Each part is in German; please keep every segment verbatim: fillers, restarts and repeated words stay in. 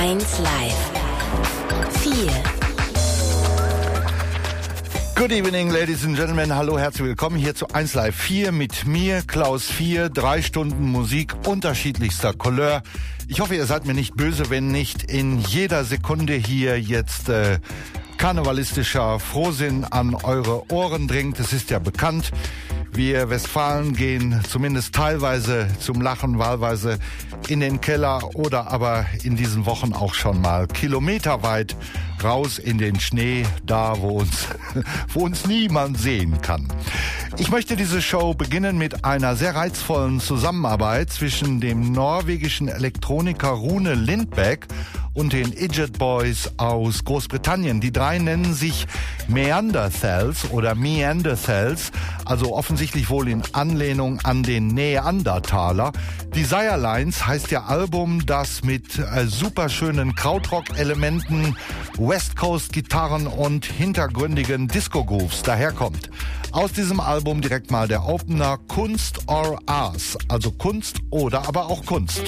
eins Live. vier. Good evening, ladies and gentlemen. Hallo, herzlich willkommen hier zu eins Live vier mit mir, Klaus vier. Drei Stunden Musik unterschiedlichster Couleur. Ich hoffe, ihr seid mir nicht böse, wenn nicht in jeder Sekunde hier jetzt äh, karnevalistischer Frohsinn an eure Ohren dringt. Es ist ja bekannt, wir Westfalen gehen zumindest teilweise zum Lachen, wahlweise in den Keller oder aber in diesen Wochen auch schon mal kilometerweit raus in den Schnee, da wo uns, wo uns niemand sehen kann. Ich möchte diese Show beginnen mit einer sehr reizvollen Zusammenarbeit zwischen dem norwegischen Elektroniker Rune Lindbäck und den Idiot Boys aus Großbritannien. Die drei nennen sich Meanderthals oder Meanderthals, also offensichtlich wohl in Anlehnung an den Neandertaler. Desire Lines heißt ihr Album, das mit äh, superschönen Krautrock-Elementen, West Coast-Gitarren und hintergründigen Disco-Grooves daherkommt. Aus diesem Album direkt mal der Opener Kunst or Ars, also Kunst oder aber auch Kunst.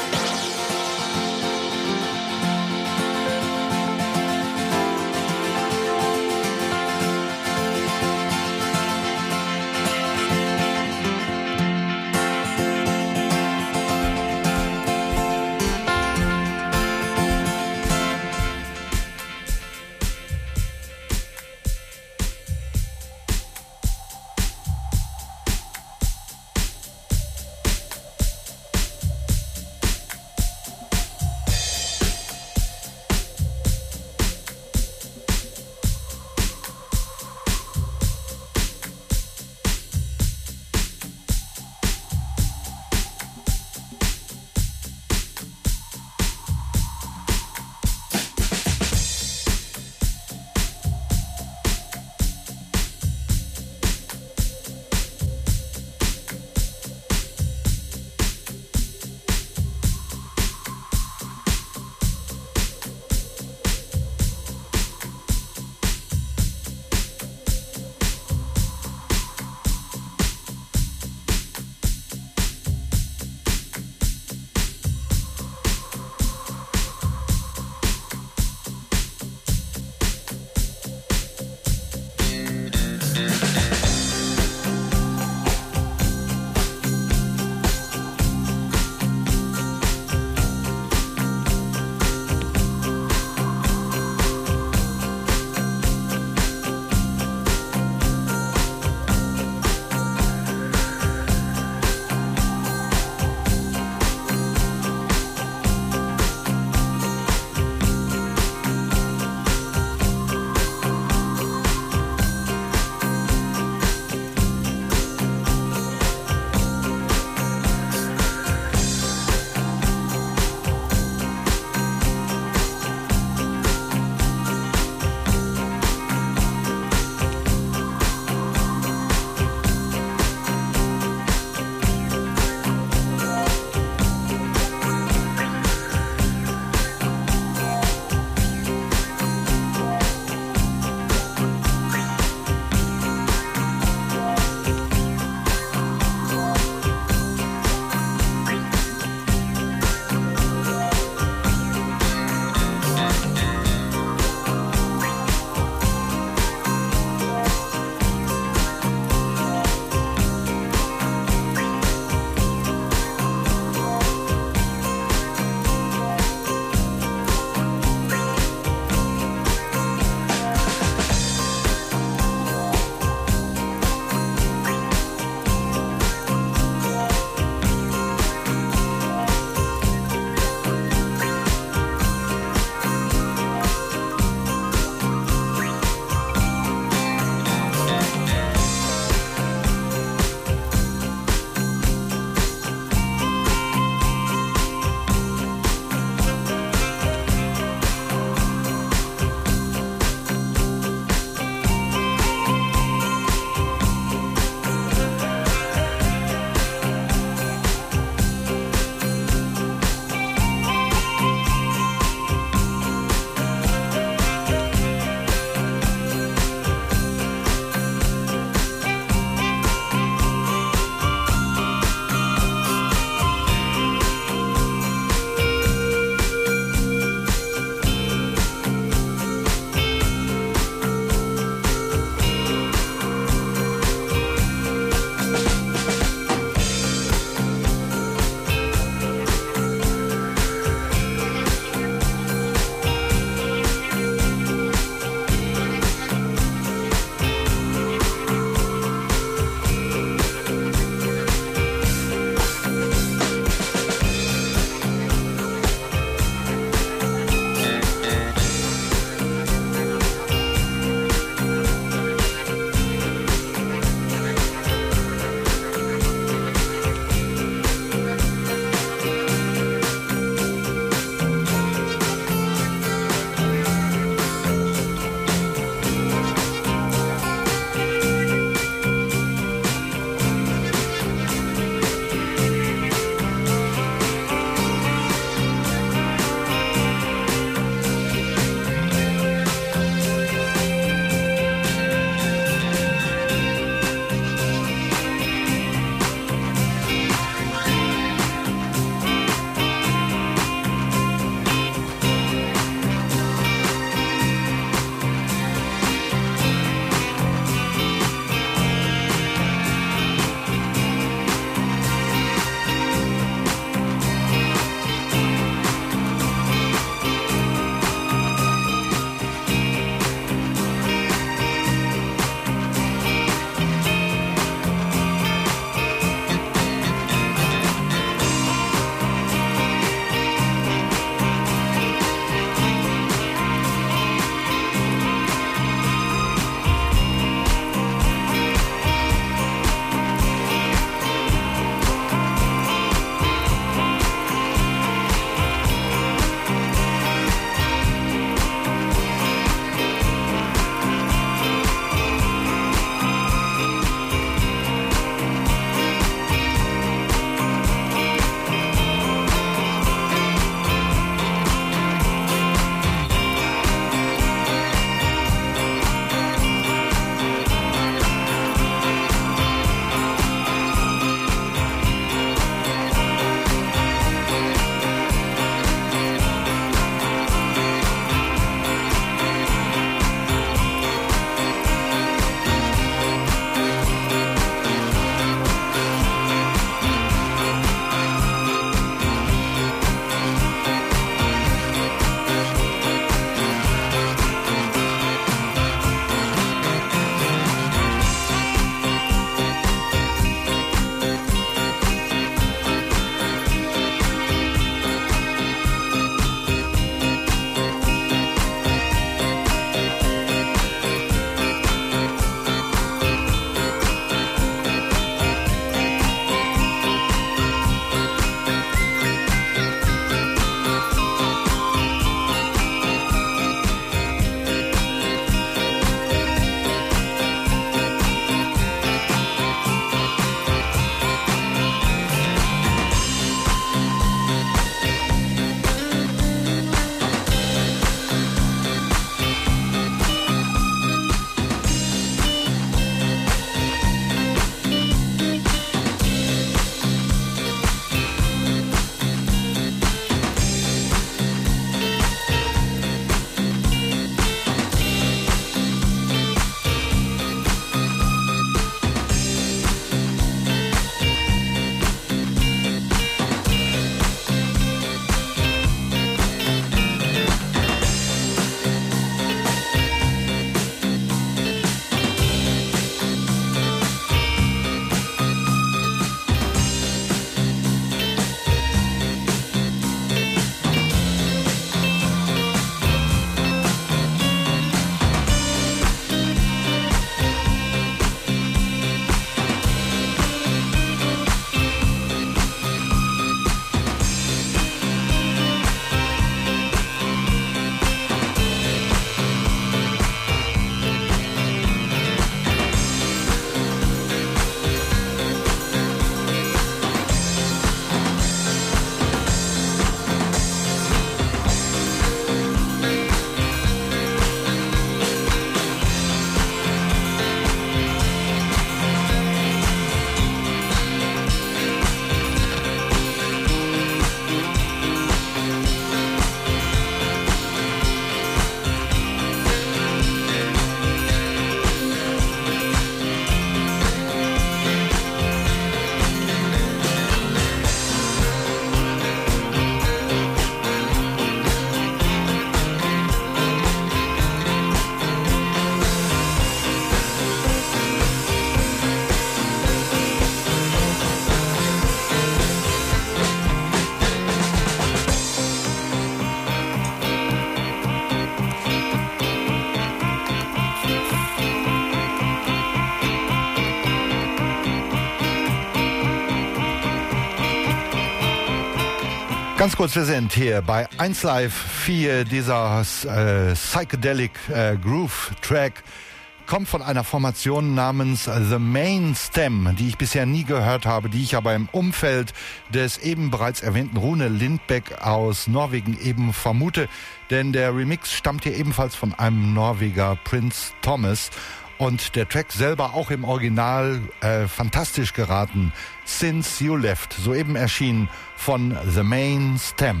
Ganz kurz, wir sind hier bei eins Live vier, dieser äh, Psychedelic äh, Groove Track kommt von einer Formation namens The Main Stem, die ich bisher nie gehört habe, die ich aber im Umfeld des eben bereits erwähnten Rune Lindbäck aus Norwegen eben vermute, denn der Remix stammt hier ebenfalls von einem Norweger, Prince Thomas. Und der Track selber auch im Original äh, fantastisch geraten. Since You Left, soeben erschienen von The Main Stem.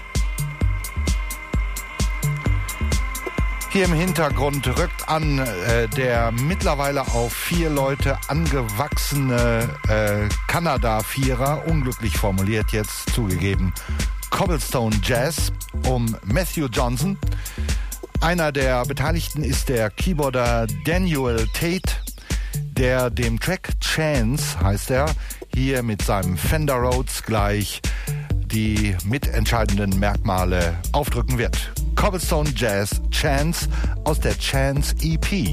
Hier im Hintergrund rückt an äh, der mittlerweile auf vier Leute angewachsene äh, Kanada-Vierer, unglücklich formuliert jetzt zugegeben, Cobblestone Jazz um Matthew Johnson. Einer der Beteiligten ist der Keyboarder Daniel Tate, der dem Track Chance, heißt er, hier mit seinem Fender Rhodes gleich die mitentscheidenden Merkmale aufdrücken wird. Cobblestone Jazz Chance aus der Chance E P.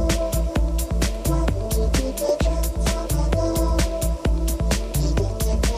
Thank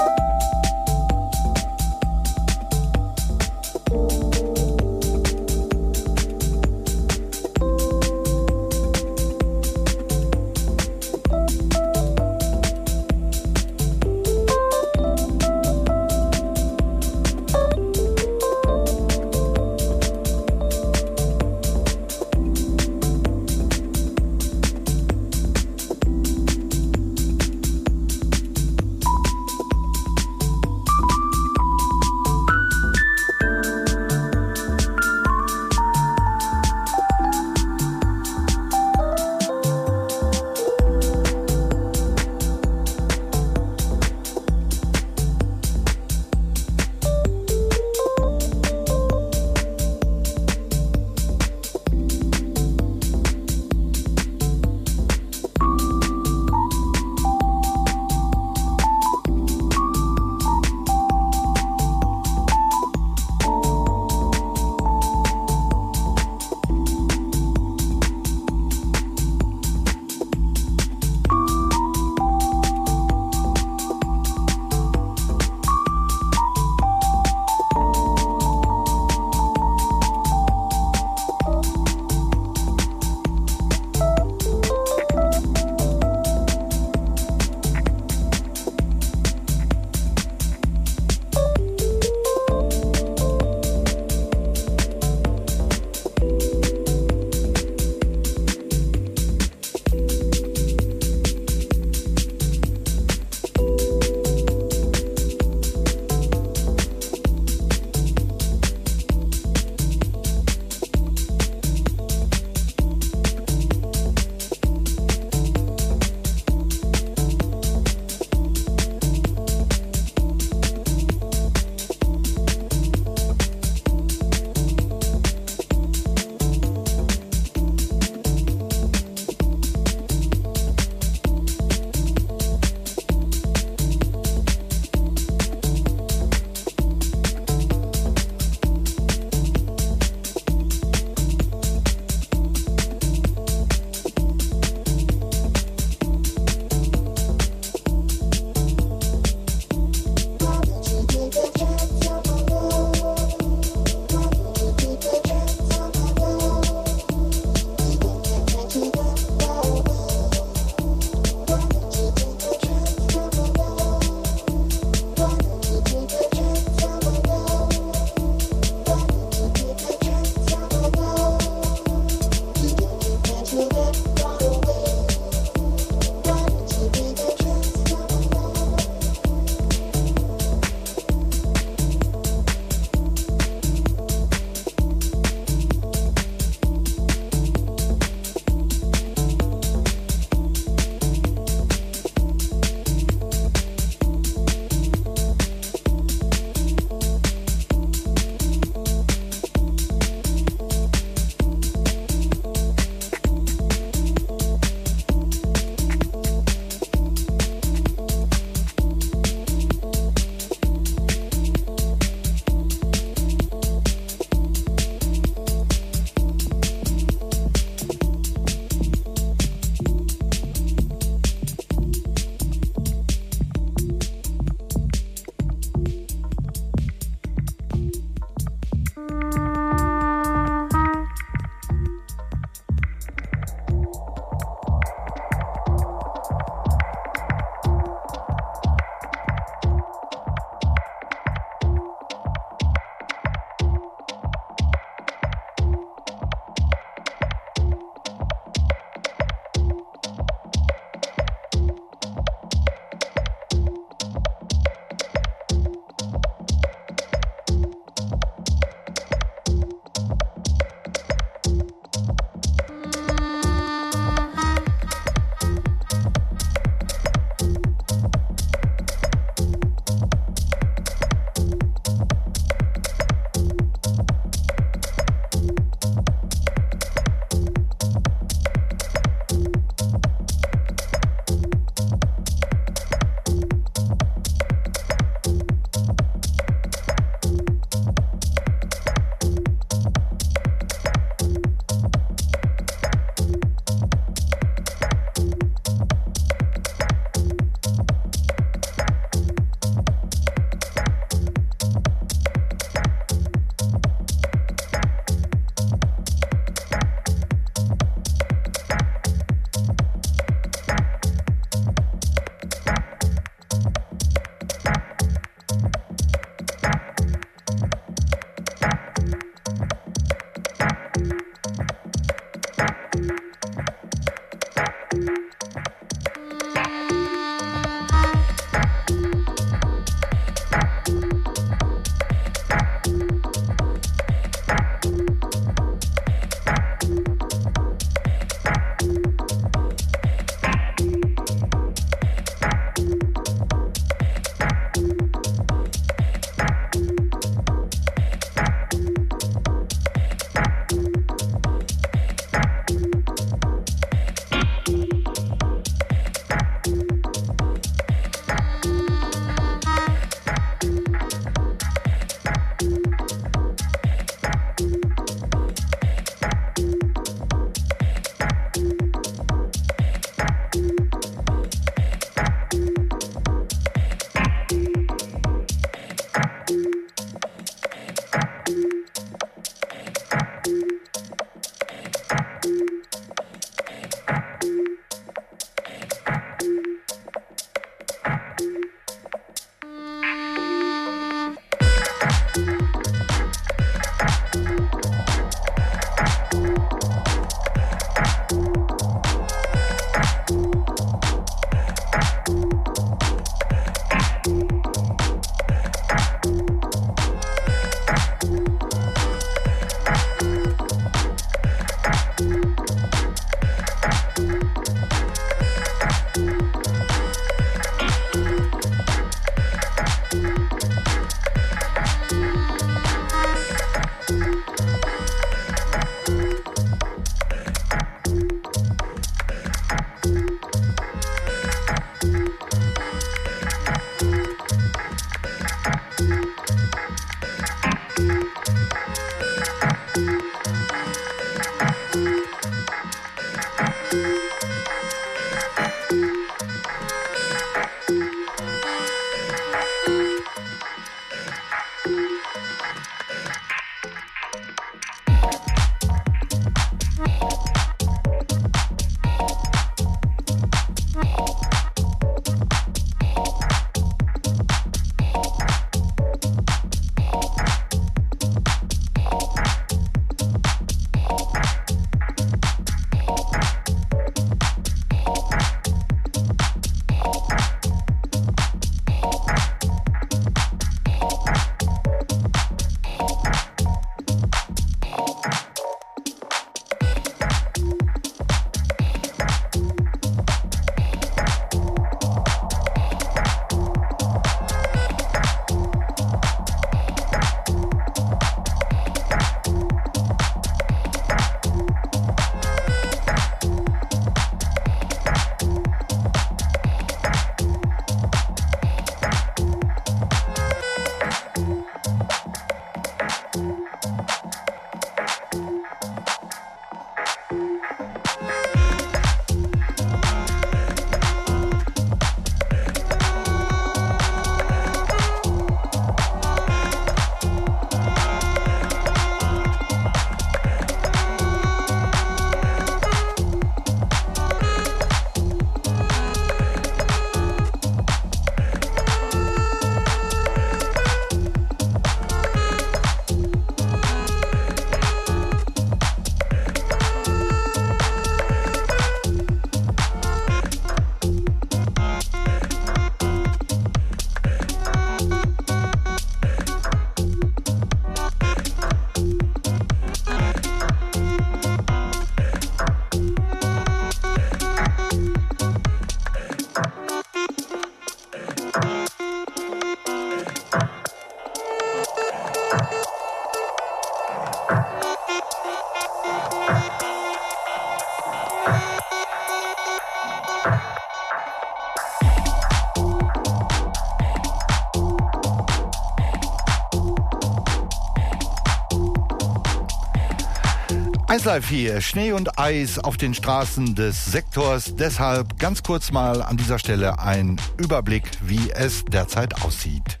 eins Live hier, Schnee und Eis auf den Straßen des Sektors. Deshalb ganz kurz mal an dieser Stelle ein Überblick, wie es derzeit aussieht.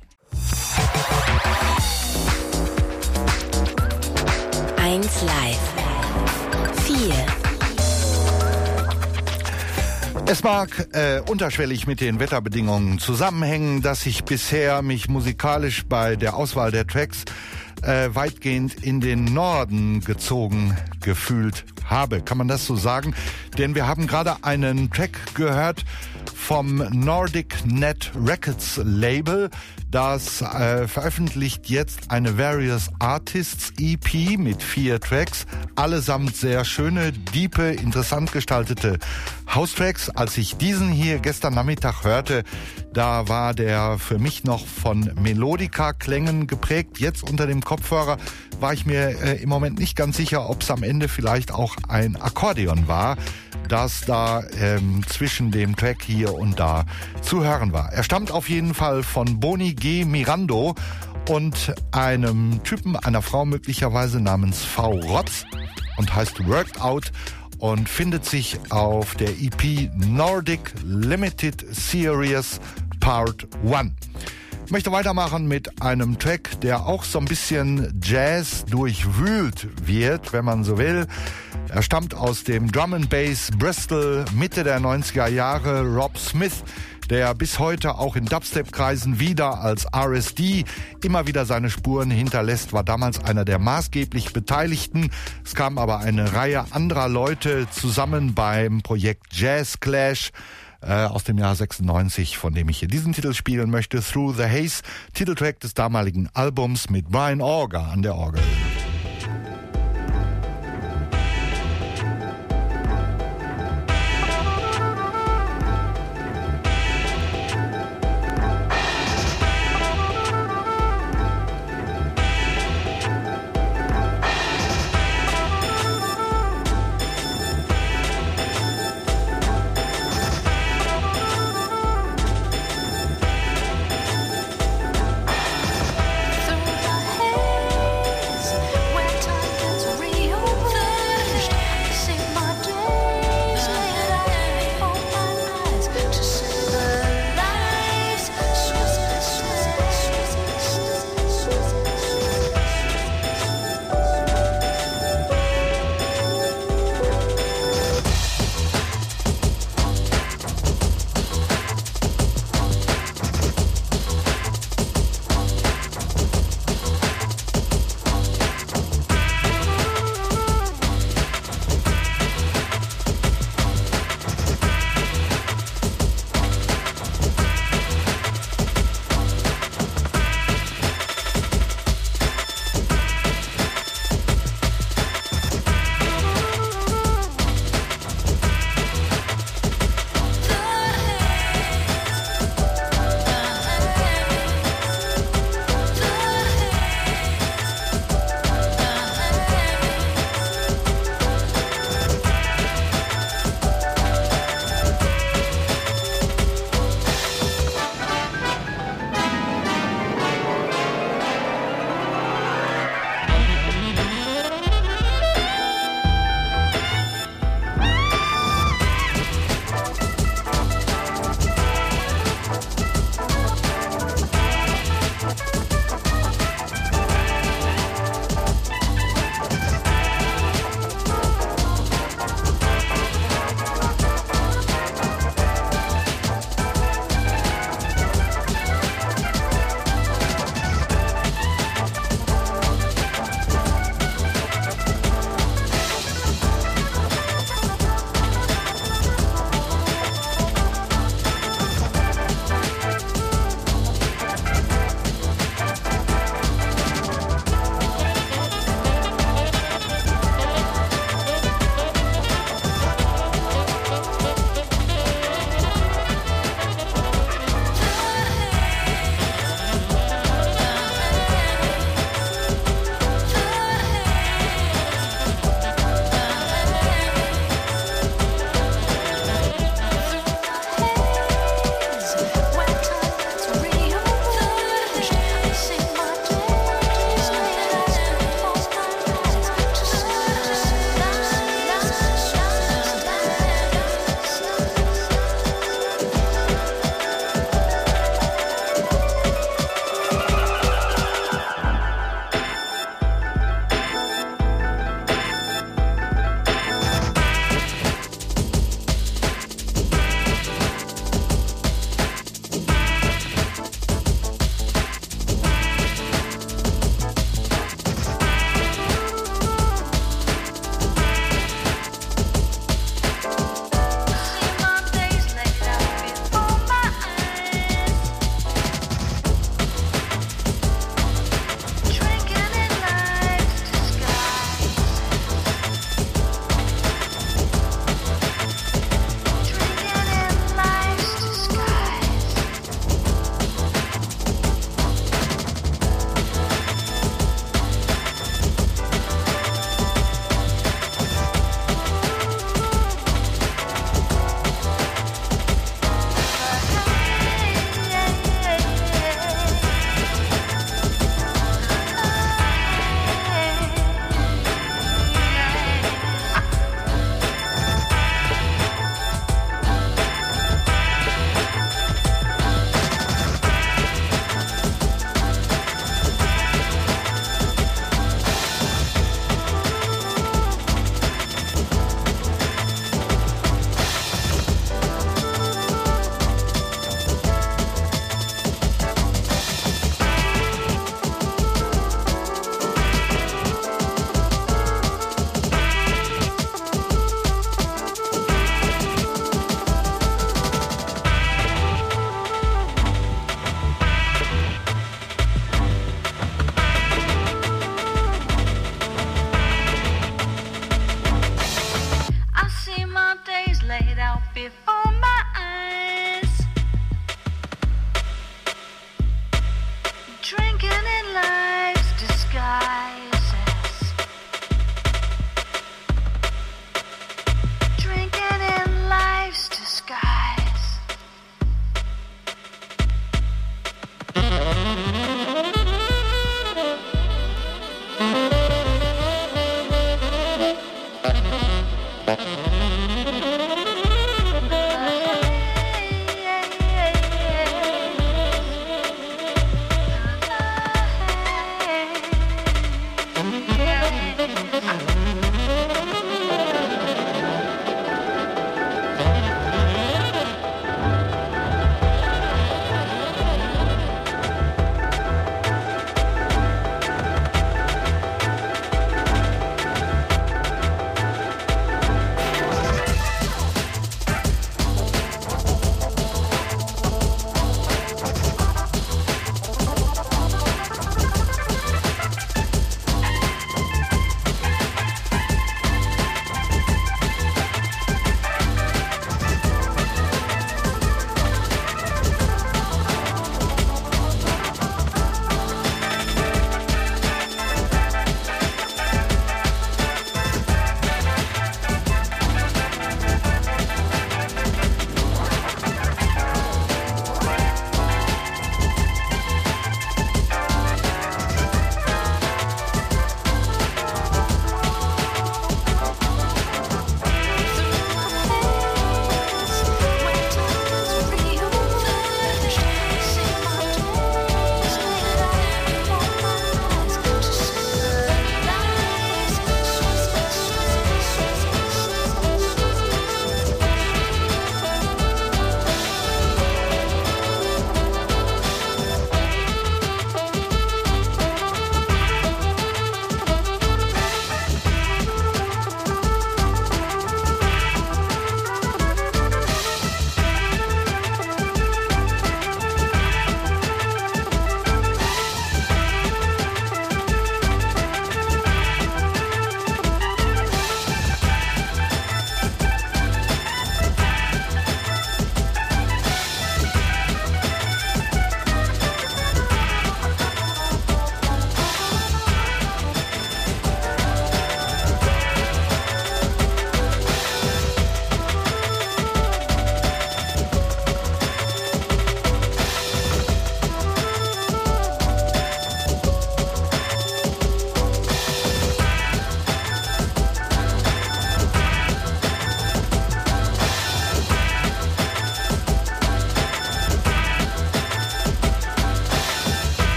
eins Live vier. Es mag äh, unterschwellig mit den Wetterbedingungen zusammenhängen, dass ich bisher mich musikalisch bei der Auswahl der Tracks äh, weitgehend in den Norden gezogen gefühlt habe. Kann man das so sagen? Denn wir haben gerade einen Track gehört vom Nordic Net Records Label. Das äh, veröffentlicht jetzt eine Various Artists E P mit vier Tracks. Allesamt sehr schöne, diepe, interessant gestaltete House-Tracks. Als ich diesen hier gestern Nachmittag hörte, da war der für mich noch von Melodica-Klängen geprägt. Jetzt unter dem Kopfhörer war ich mir äh, im Moment nicht ganz sicher, ob es am Ende vielleicht auch ein Akkordeon war, das da ähm, zwischen dem Track hier und da zu hören war. Er stammt auf jeden Fall von Boni G. Mirando und einem Typen, einer Frau möglicherweise namens V. Rotz und heißt Worked Out und findet sich auf der E P Nordic Limited Series Part eins. Ich möchte weitermachen mit einem Track, der auch so ein bisschen Jazz durchwühlt wird, wenn man so will. Er stammt aus dem Drum and Bass Bristol Mitte der neunziger Jahre. Rob Smith, der bis heute auch in Dubstep-Kreisen wieder als R S D immer wieder seine Spuren hinterlässt, war damals einer der maßgeblich Beteiligten. Es kam aber eine Reihe anderer Leute zusammen beim Projekt Jazz Clash äh, aus dem Jahr sechsundneunzig, von dem ich hier diesen Titel spielen möchte. Through the Haze, Titeltrack des damaligen Albums mit Brian Auger an der Orgel. Through the haze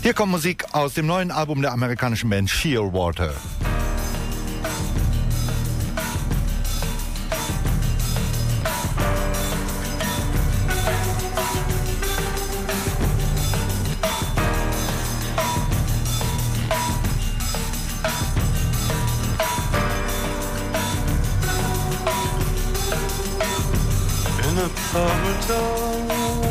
Hier kommt Musik aus dem neuen Album der amerikanischen Band Shearwater. In a paradise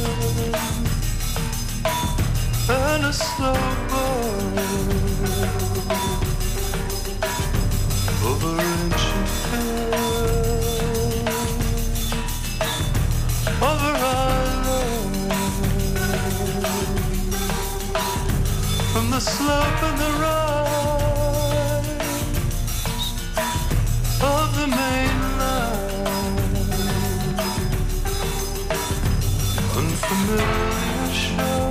and a slow burn over ancient hills, over islands, from the slope and the rise of the mainland, unfamiliar shore.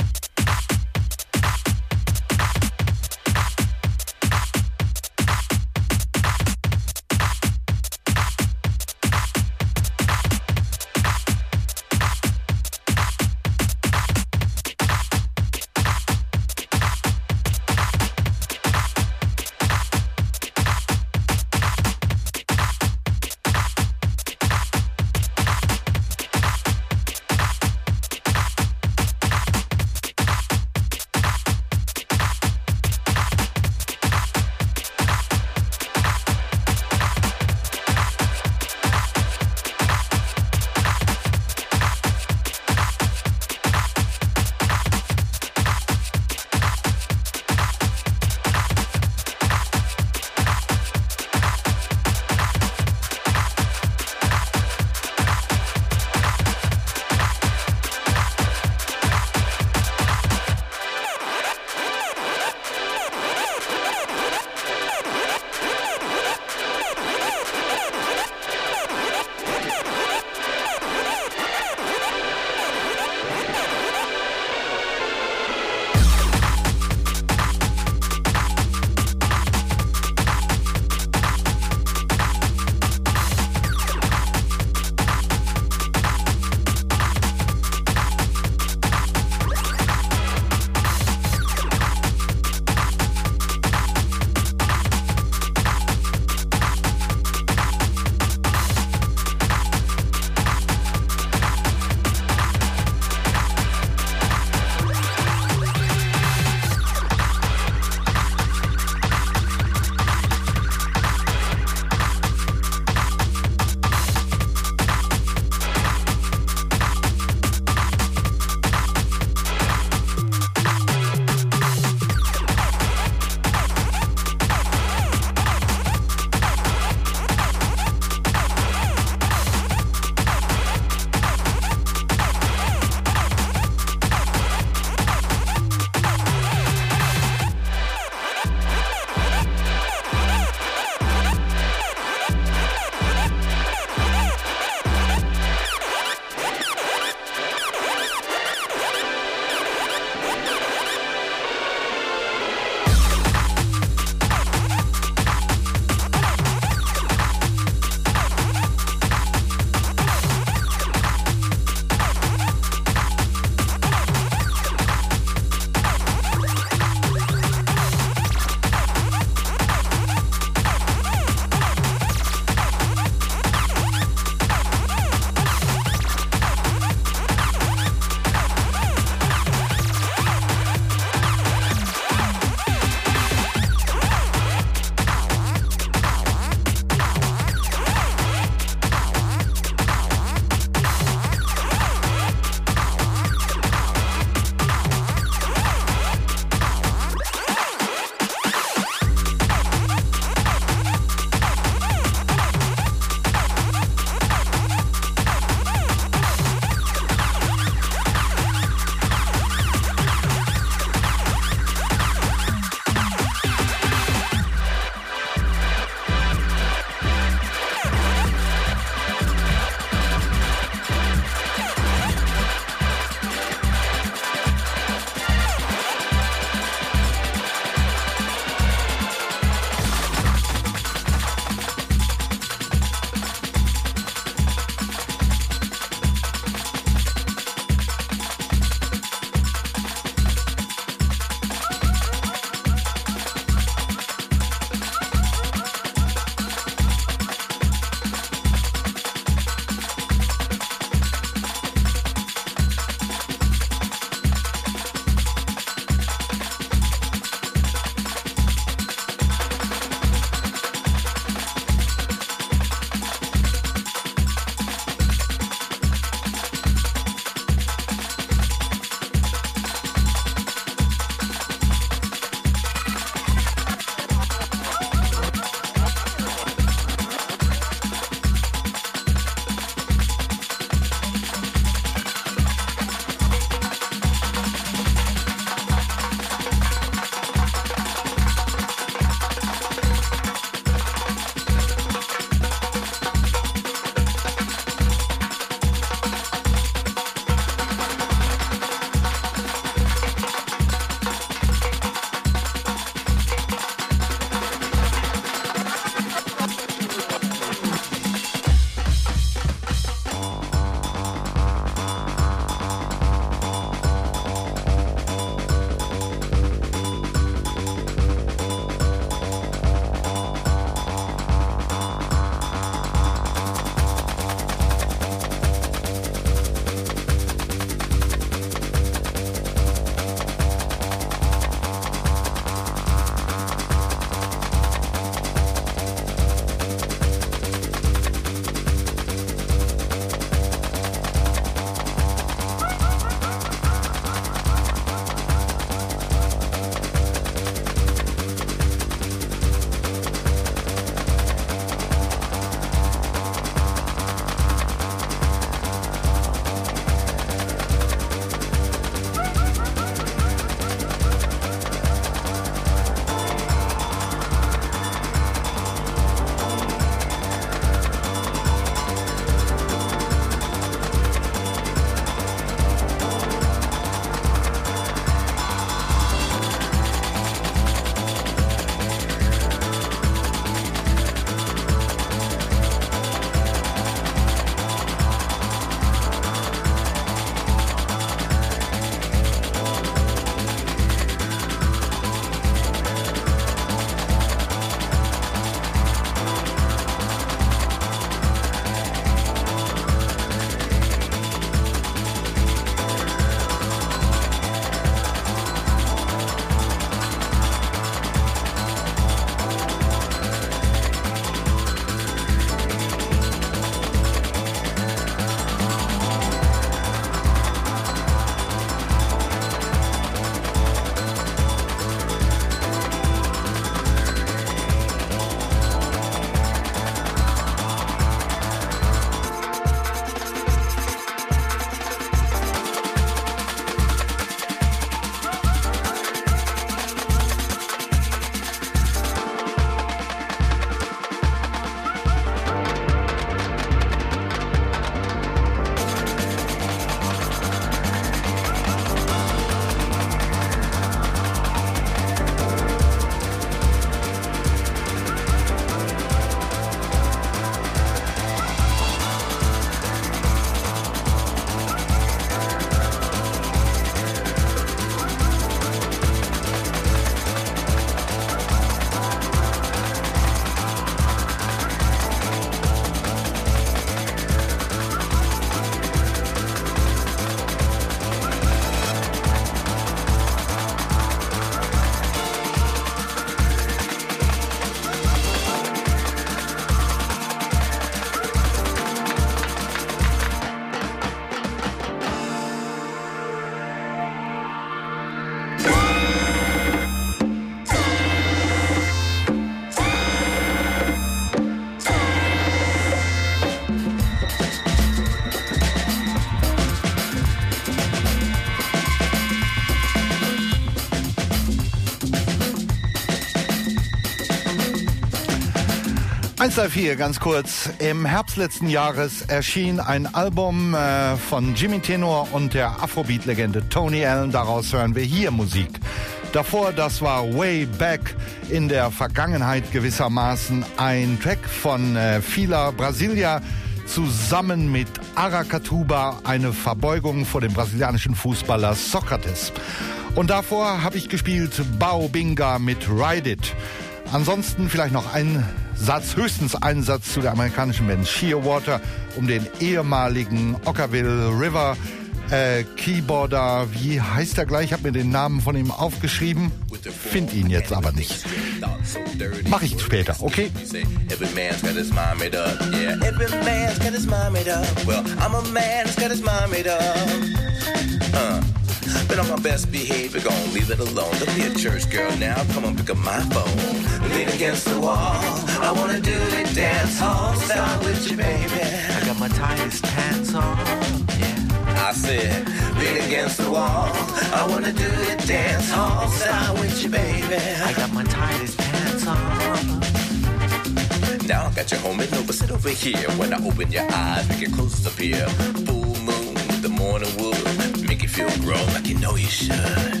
eins Live vier, ganz kurz. Im Herbst letzten Jahres erschien ein Album äh, von Jimmy Tenor und der Afrobeat-Legende Tony Allen. Daraus hören wir hier Musik. Davor, das war Way Back, in der Vergangenheit gewissermaßen, ein Track von äh, Fila Brasilia zusammen mit Aracatuba, eine Verbeugung vor dem brasilianischen Fußballer Sokrates. Und davor habe ich gespielt Bao Binga mit Ride It. Ansonsten vielleicht noch ein Satz, höchstens einen Satz zu der amerikanischen Band Shearwater um den ehemaligen Okkerville River äh, Keyboarder. Wie heißt er gleich? Ich habe mir den Namen von ihm aufgeschrieben. Find ihn jetzt aber nicht. Mach ich später, okay? Every man's got his mind made up. Yeah, every man's got his mind made up. Well, I'm a man who's got his mind made up. Uh. Been on my best behavior, gon' leave it alone. Don't be a church girl now, come on pick up my phone. Lean against the wall, I wanna do it dance hall style with you, baby. I got my tightest pants on, yeah. I said, lean against the wall, I wanna do it dance hall style with you, baby. I got my tightest pants on. Now I got you home and over, sit over here. When I open your eyes, make it close up here. Full moon with the morning wood. Make you feel grown like you know you should.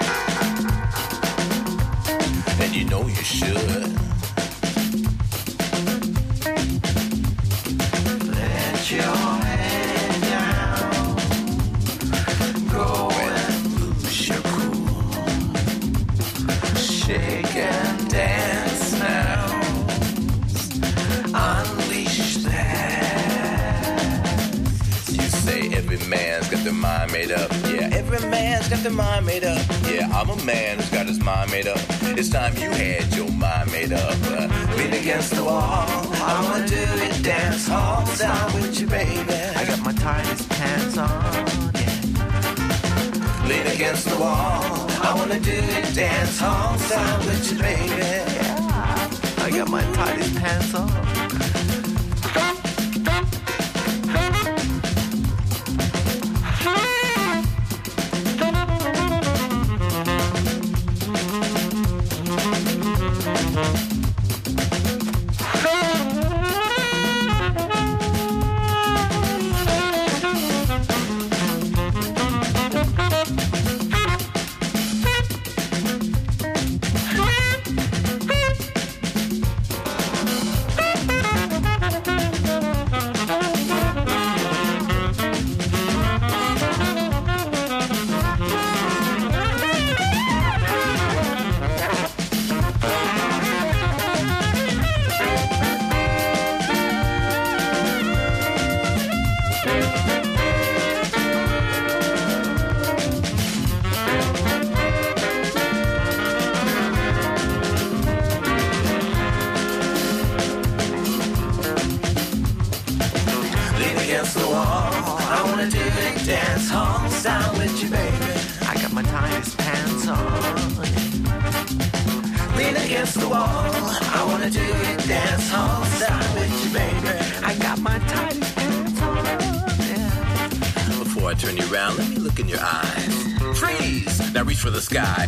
And you know you should. Let your head down. Go and lose your cool. Shake and dance now. Unleash that. You say every man's got their mind made up. Yeah, every man's got their mind made up. Yeah, I'm a man who's got his mind made up. It's time you had your mind made up. Uh, lean against the wall, I wanna do it dance hall style with you, baby. I got my tightest pants on, yeah. Lean against the wall, I wanna do it dance hall style with you, baby. Yeah, I got my tightest pants on. For the sky.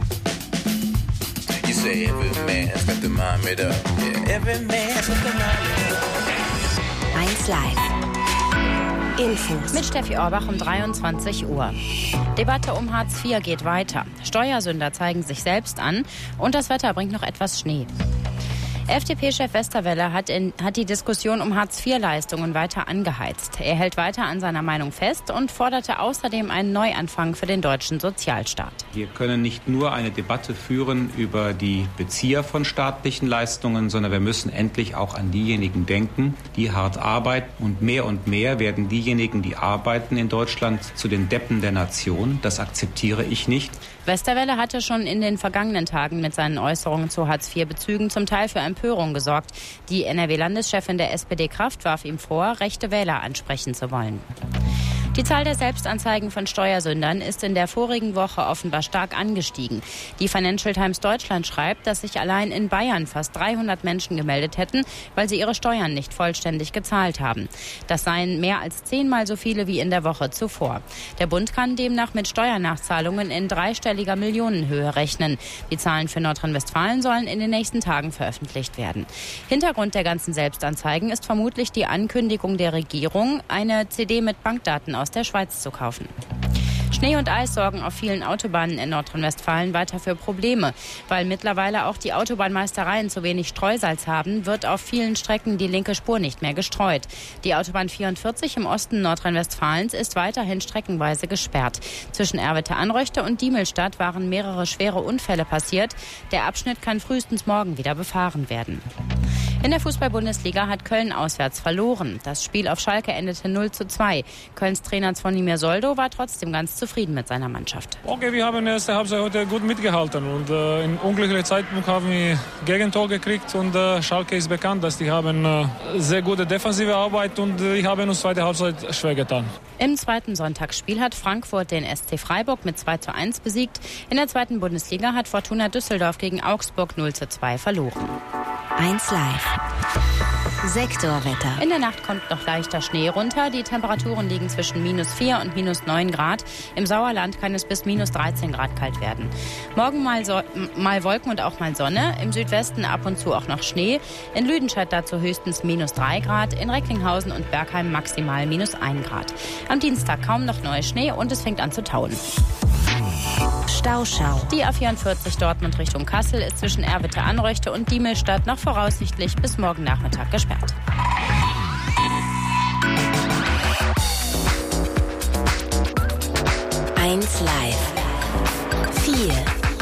You say every man's got the mind made up. Yeah, every man's got the mind made up. eins Live. Infos. Mit Steffi Orbach um dreiundzwanzig Uhr. Debatte um Hartz vier geht weiter. Steuersünder zeigen sich selbst an und das Wetter bringt noch etwas Schnee. F D P-Chef Westerwelle hat, in, hat die Diskussion um Hartz vier Leistungen weiter angeheizt. Er hält weiter an seiner Meinung fest und forderte außerdem einen Neuanfang für den deutschen Sozialstaat. Wir können nicht nur eine Debatte führen über die Bezieher von staatlichen Leistungen, sondern wir müssen endlich auch an diejenigen denken, die hart arbeiten. Und mehr und mehr werden diejenigen, die arbeiten in Deutschland, zu den Deppen der Nation. Das akzeptiere ich nicht. Westerwelle hatte schon in den vergangenen Tagen mit seinen Äußerungen zu Hartz vier Bezügen zum Teil für Empörung gesorgt. Die N R W-Landeschefin der S P D Kraft warf ihm vor, rechte Wähler ansprechen zu wollen. Die Zahl der Selbstanzeigen von Steuersündern ist in der vorigen Woche offenbar stark angestiegen. Die Financial Times Deutschland schreibt, dass sich allein in Bayern fast dreihundert Menschen gemeldet hätten, weil sie ihre Steuern nicht vollständig gezahlt haben. Das seien mehr als zehnmal so viele wie in der Woche zuvor. Der Bund kann demnach mit Steuernachzahlungen in dreistelliger Millionenhöhe rechnen. Die Zahlen für Nordrhein-Westfalen sollen in den nächsten Tagen veröffentlicht werden. Hintergrund der ganzen Selbstanzeigen ist vermutlich die Ankündigung der Regierung, eine C D mit Bankdaten aus der Schweiz zu kaufen. Schnee und Eis sorgen auf vielen Autobahnen in Nordrhein-Westfalen weiter für Probleme. Weil mittlerweile auch die Autobahnmeistereien zu wenig Streusalz haben, wird auf vielen Strecken die linke Spur nicht mehr gestreut. Die Autobahn vierundvierzig im Osten Nordrhein-Westfalens ist weiterhin streckenweise gesperrt. Zwischen Erwitte-Anröchte und Diemelstadt waren mehrere schwere Unfälle passiert. Der Abschnitt kann frühestens morgen wieder befahren werden. In der Fußball-Bundesliga hat Köln auswärts verloren. Das Spiel auf Schalke endete null zu zwei. Kölns Trainer Zvonimir Soldo war trotzdem ganz zufrieden mit seiner Mannschaft. Okay, wir haben in der ersten Halbzeit heute gut mitgehalten und äh, in unglücklichen Zeitpunkt haben wir Gegentor gekriegt und äh, Schalke ist bekannt, dass die haben äh, sehr gute defensive Arbeit und äh, die haben uns zweite Halbzeit schwer getan. Im zweiten Sonntagsspiel hat Frankfurt den S C Freiburg mit zwei zu eins besiegt. In der zweiten Bundesliga hat Fortuna Düsseldorf gegen Augsburg null zu zwei verloren. eins Live. Sektorwetter. In der Nacht kommt noch leichter Schnee runter. Die Temperaturen liegen zwischen minus vier und minus neun Grad. Im Sauerland kann es bis minus dreizehn Grad kalt werden. Morgen mal, so, mal Wolken und auch mal Sonne. Im Südwesten ab und zu auch noch Schnee. In Lüdenscheid dazu höchstens minus drei Grad. In Recklinghausen und Bergheim maximal minus ein Grad. Am Dienstag kaum noch neuer Schnee und es fängt an zu tauen. Stauschau. Die A vierundvierzig Dortmund Richtung Kassel ist zwischen Erwitte-Anröchte und Diemelstadt noch voraussichtlich bis morgen Nachmittag gesperrt. eins Live. vier.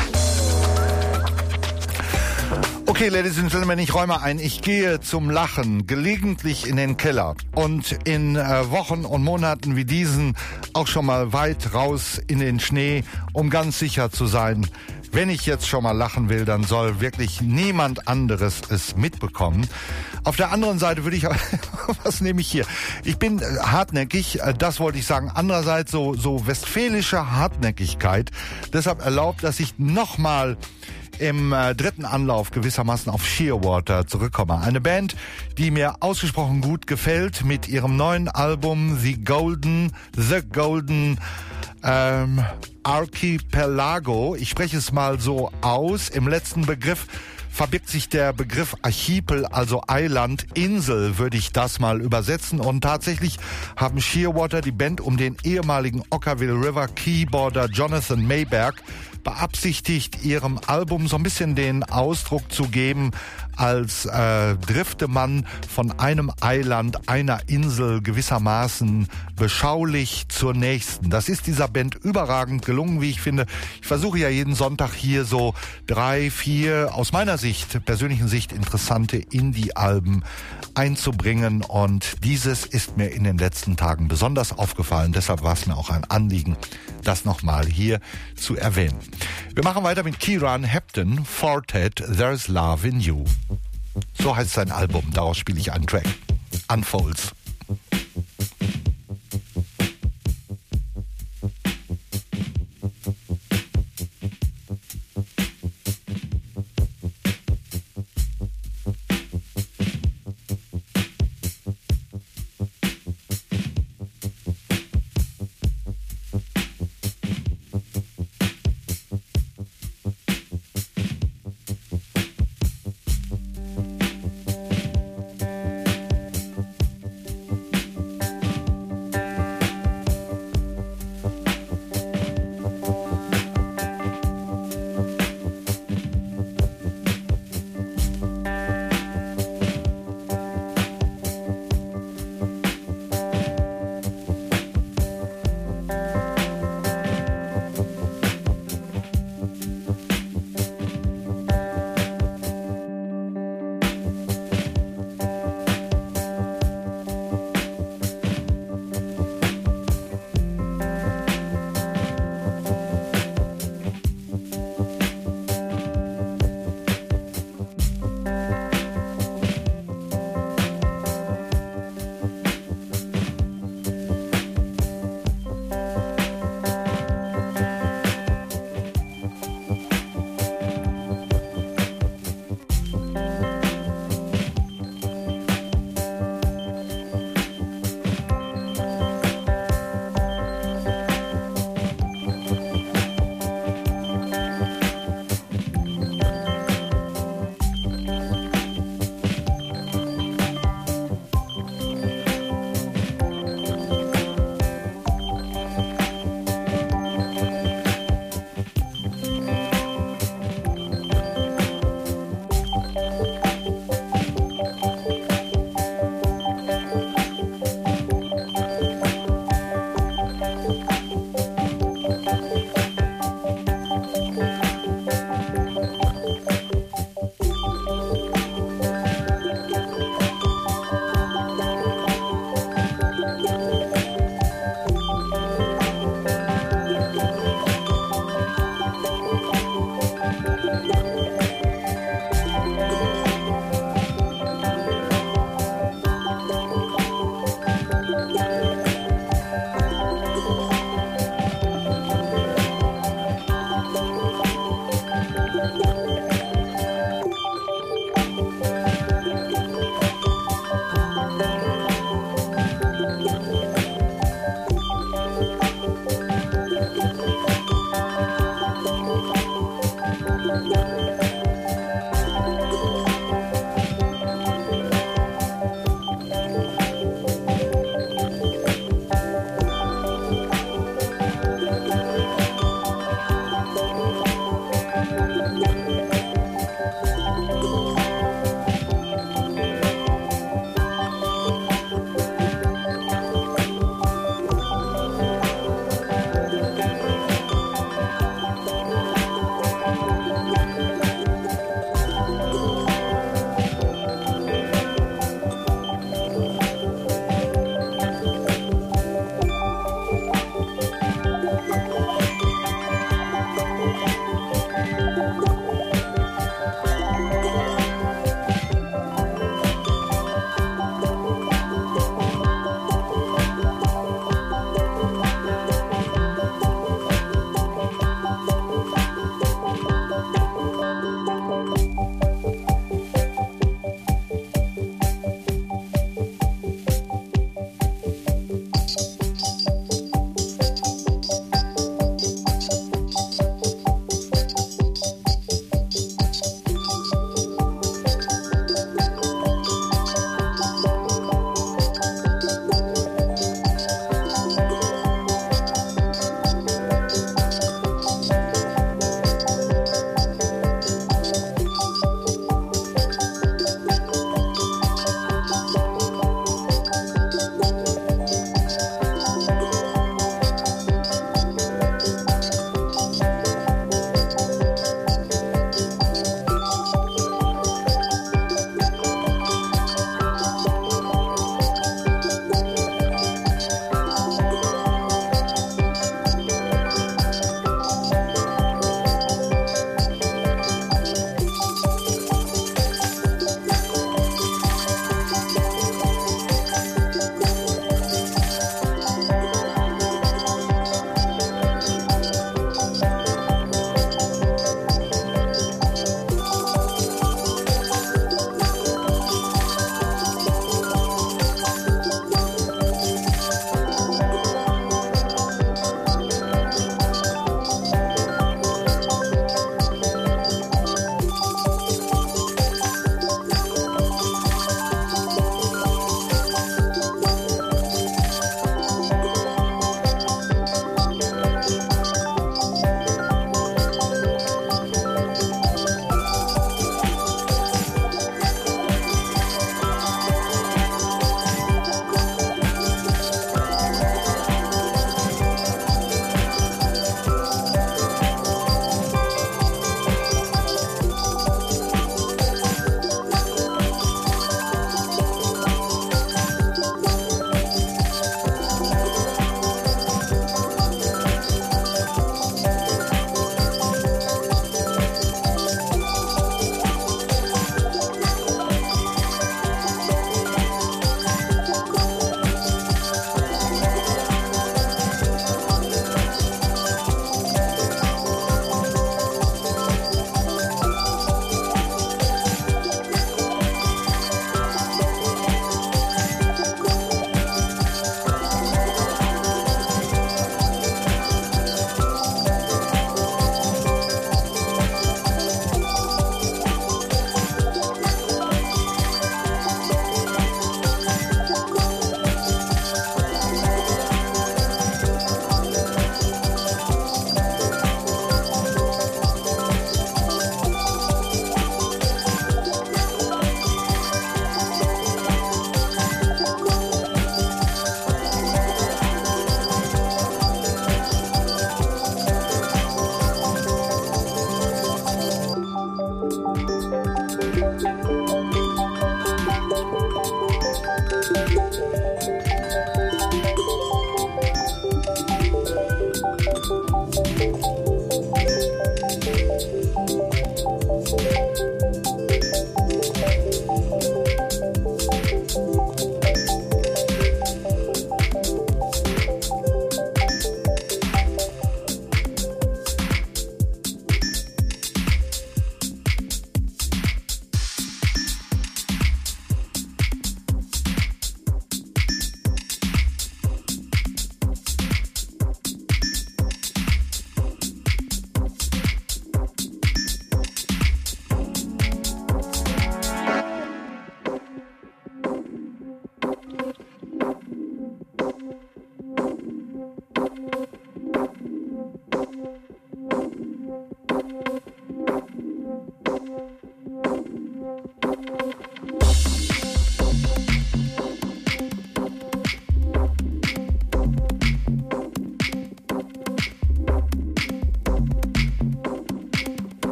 Okay, Ladies and Gentlemen, ich räume ein. Ich gehe zum Lachen gelegentlich in den Keller und in äh, Wochen und Monaten wie diesen auch schon mal weit raus in den Schnee, um ganz sicher zu sein, wenn ich jetzt schon mal lachen will, dann soll wirklich niemand anderes es mitbekommen. Auf der anderen Seite würde ich, was nehme ich hier? Ich bin hartnäckig, das wollte ich sagen. Andererseits so, so westfälische Hartnäckigkeit. Deshalb erlaubt, dass ich nochmal im äh, dritten Anlauf gewissermaßen auf Shearwater zurückkomme. Eine Band, die mir ausgesprochen gut gefällt mit ihrem neuen Album The Golden, The Golden ähm, Archipelago. Ich spreche es mal so aus. Im letzten Begriff verbirgt sich der Begriff Archipel, also Eiland, Insel, würde ich das mal übersetzen. Und tatsächlich haben Shearwater, die Band um den ehemaligen Okkervil River Keyboarder Jonathan Mayberg, beabsichtigt, ihrem Album so ein bisschen den Ausdruck zu geben, als äh, drifte man von einem Eiland, einer Insel gewissermaßen beschaulich zur nächsten. Das ist dieser Band überragend gelungen, wie ich finde. Ich versuche ja jeden Sonntag hier so drei, vier, aus meiner Sicht, persönlichen Sicht, interessante Indie-Alben einzubringen. Und dieses ist mir in den letzten Tagen besonders aufgefallen. Deshalb war es mir auch ein Anliegen, das nochmal hier zu erwähnen. Wir machen weiter mit Kieran Hepton, Fortet, There's Love in You. So heißt sein Album, daraus spiele ich einen Track. Unfolds.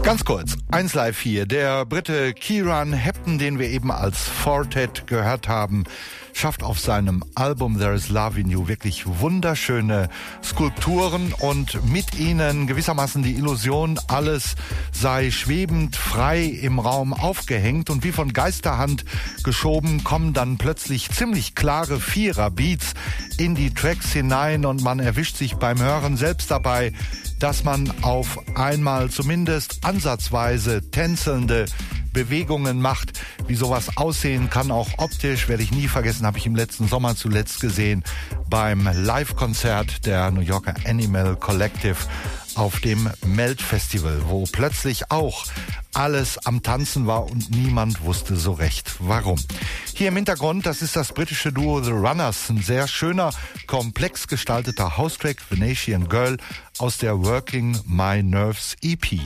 Ganz kurz, eins live hier. Der Brite Kieran Hepton, den wir eben als Fortet gehört haben, schafft auf seinem Album There is Love in You wirklich wunderschöne Skulpturen und mit ihnen gewissermaßen die Illusion, alles sei schwebend frei im Raum aufgehängt und wie von Geisterhand geschoben kommen dann plötzlich ziemlich klare Vierer-Beats in die Tracks hinein und man erwischt sich beim Hören selbst dabei, dass man auf einmal zumindest ansatzweise tänzelnde Bewegungen macht. Wie sowas aussehen kann, auch optisch, werde ich nie vergessen, habe ich im letzten Sommer zuletzt gesehen beim Live-Konzert der New Yorker Animal Collective auf dem Melt Festival, wo plötzlich auch alles am Tanzen war und niemand wusste so recht warum. Hier im Hintergrund, das ist das britische Duo The Runners, ein sehr schöner, komplex gestalteter House-Track, Venetian Girl, aus der Working My Nerves E P.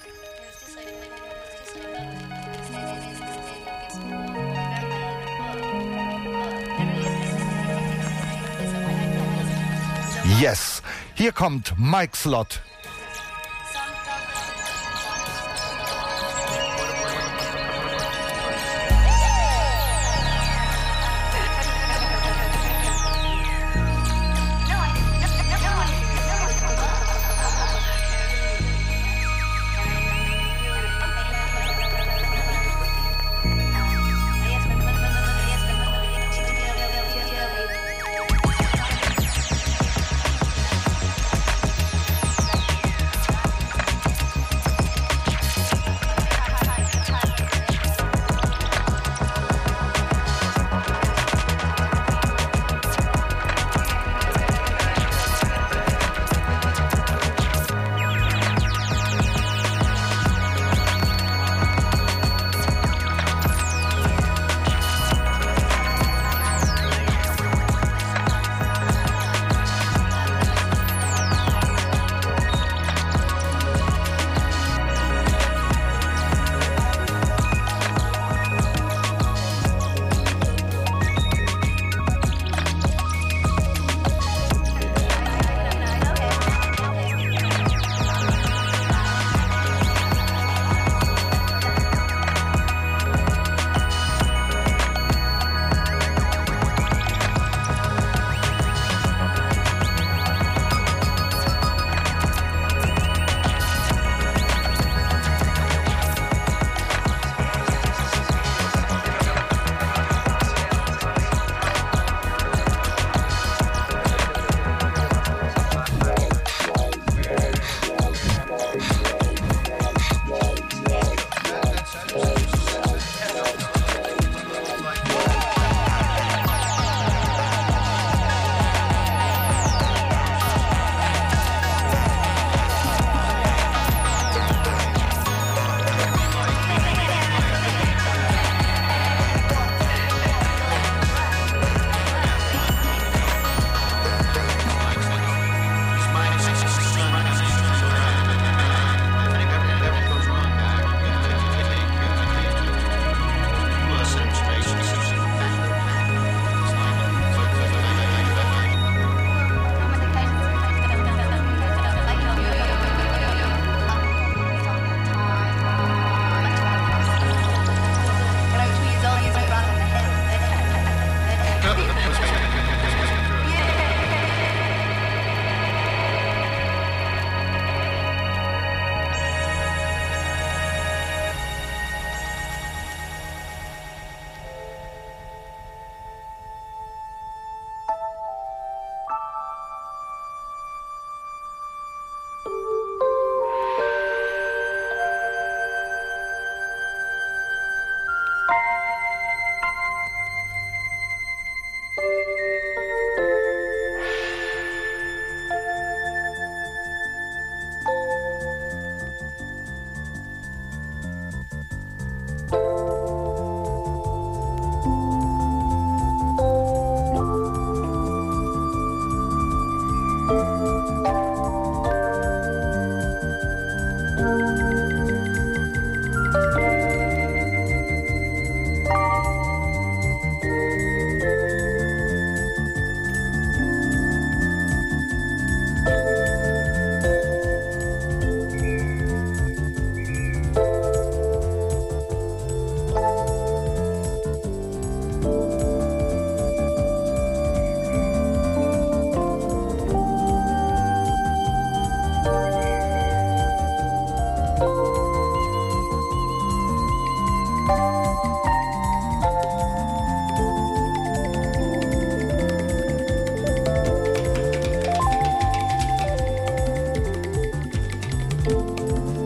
Yes, hier kommt Mike Slott.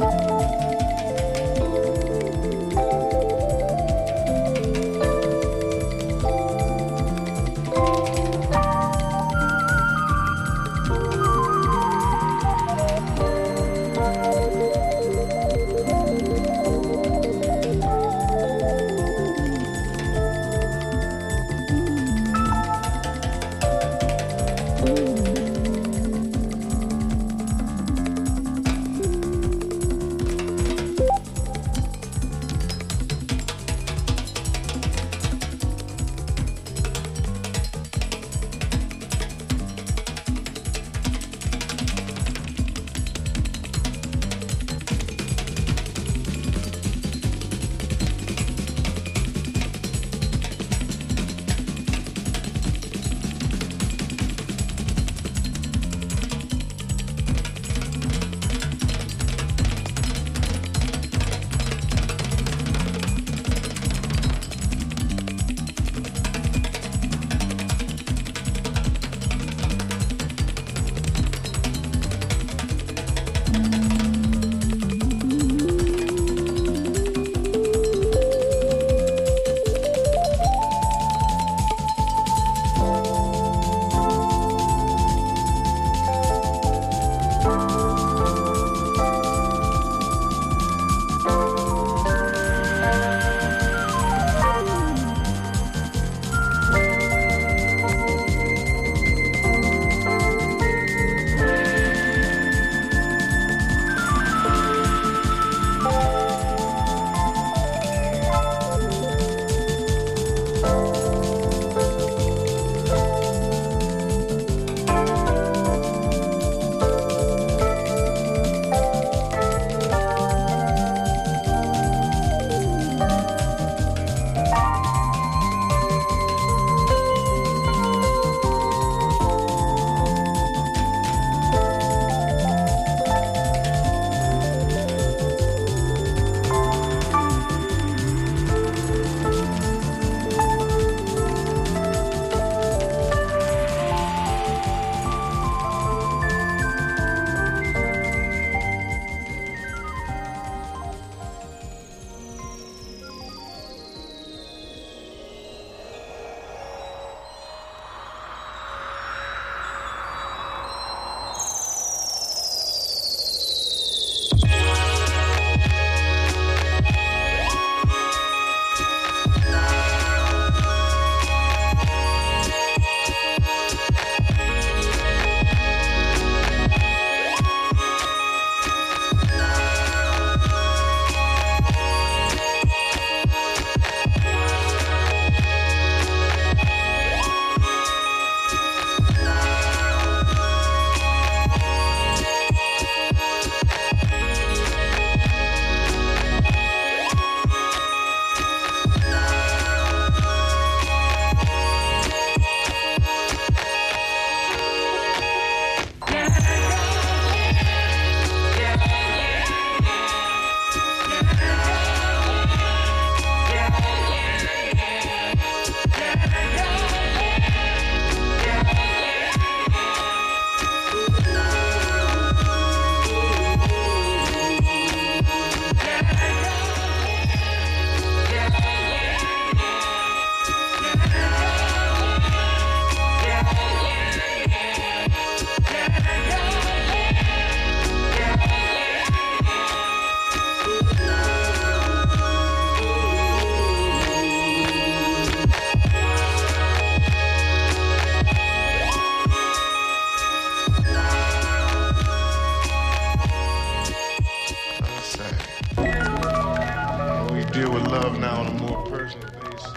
deal with love now on a more personal basis.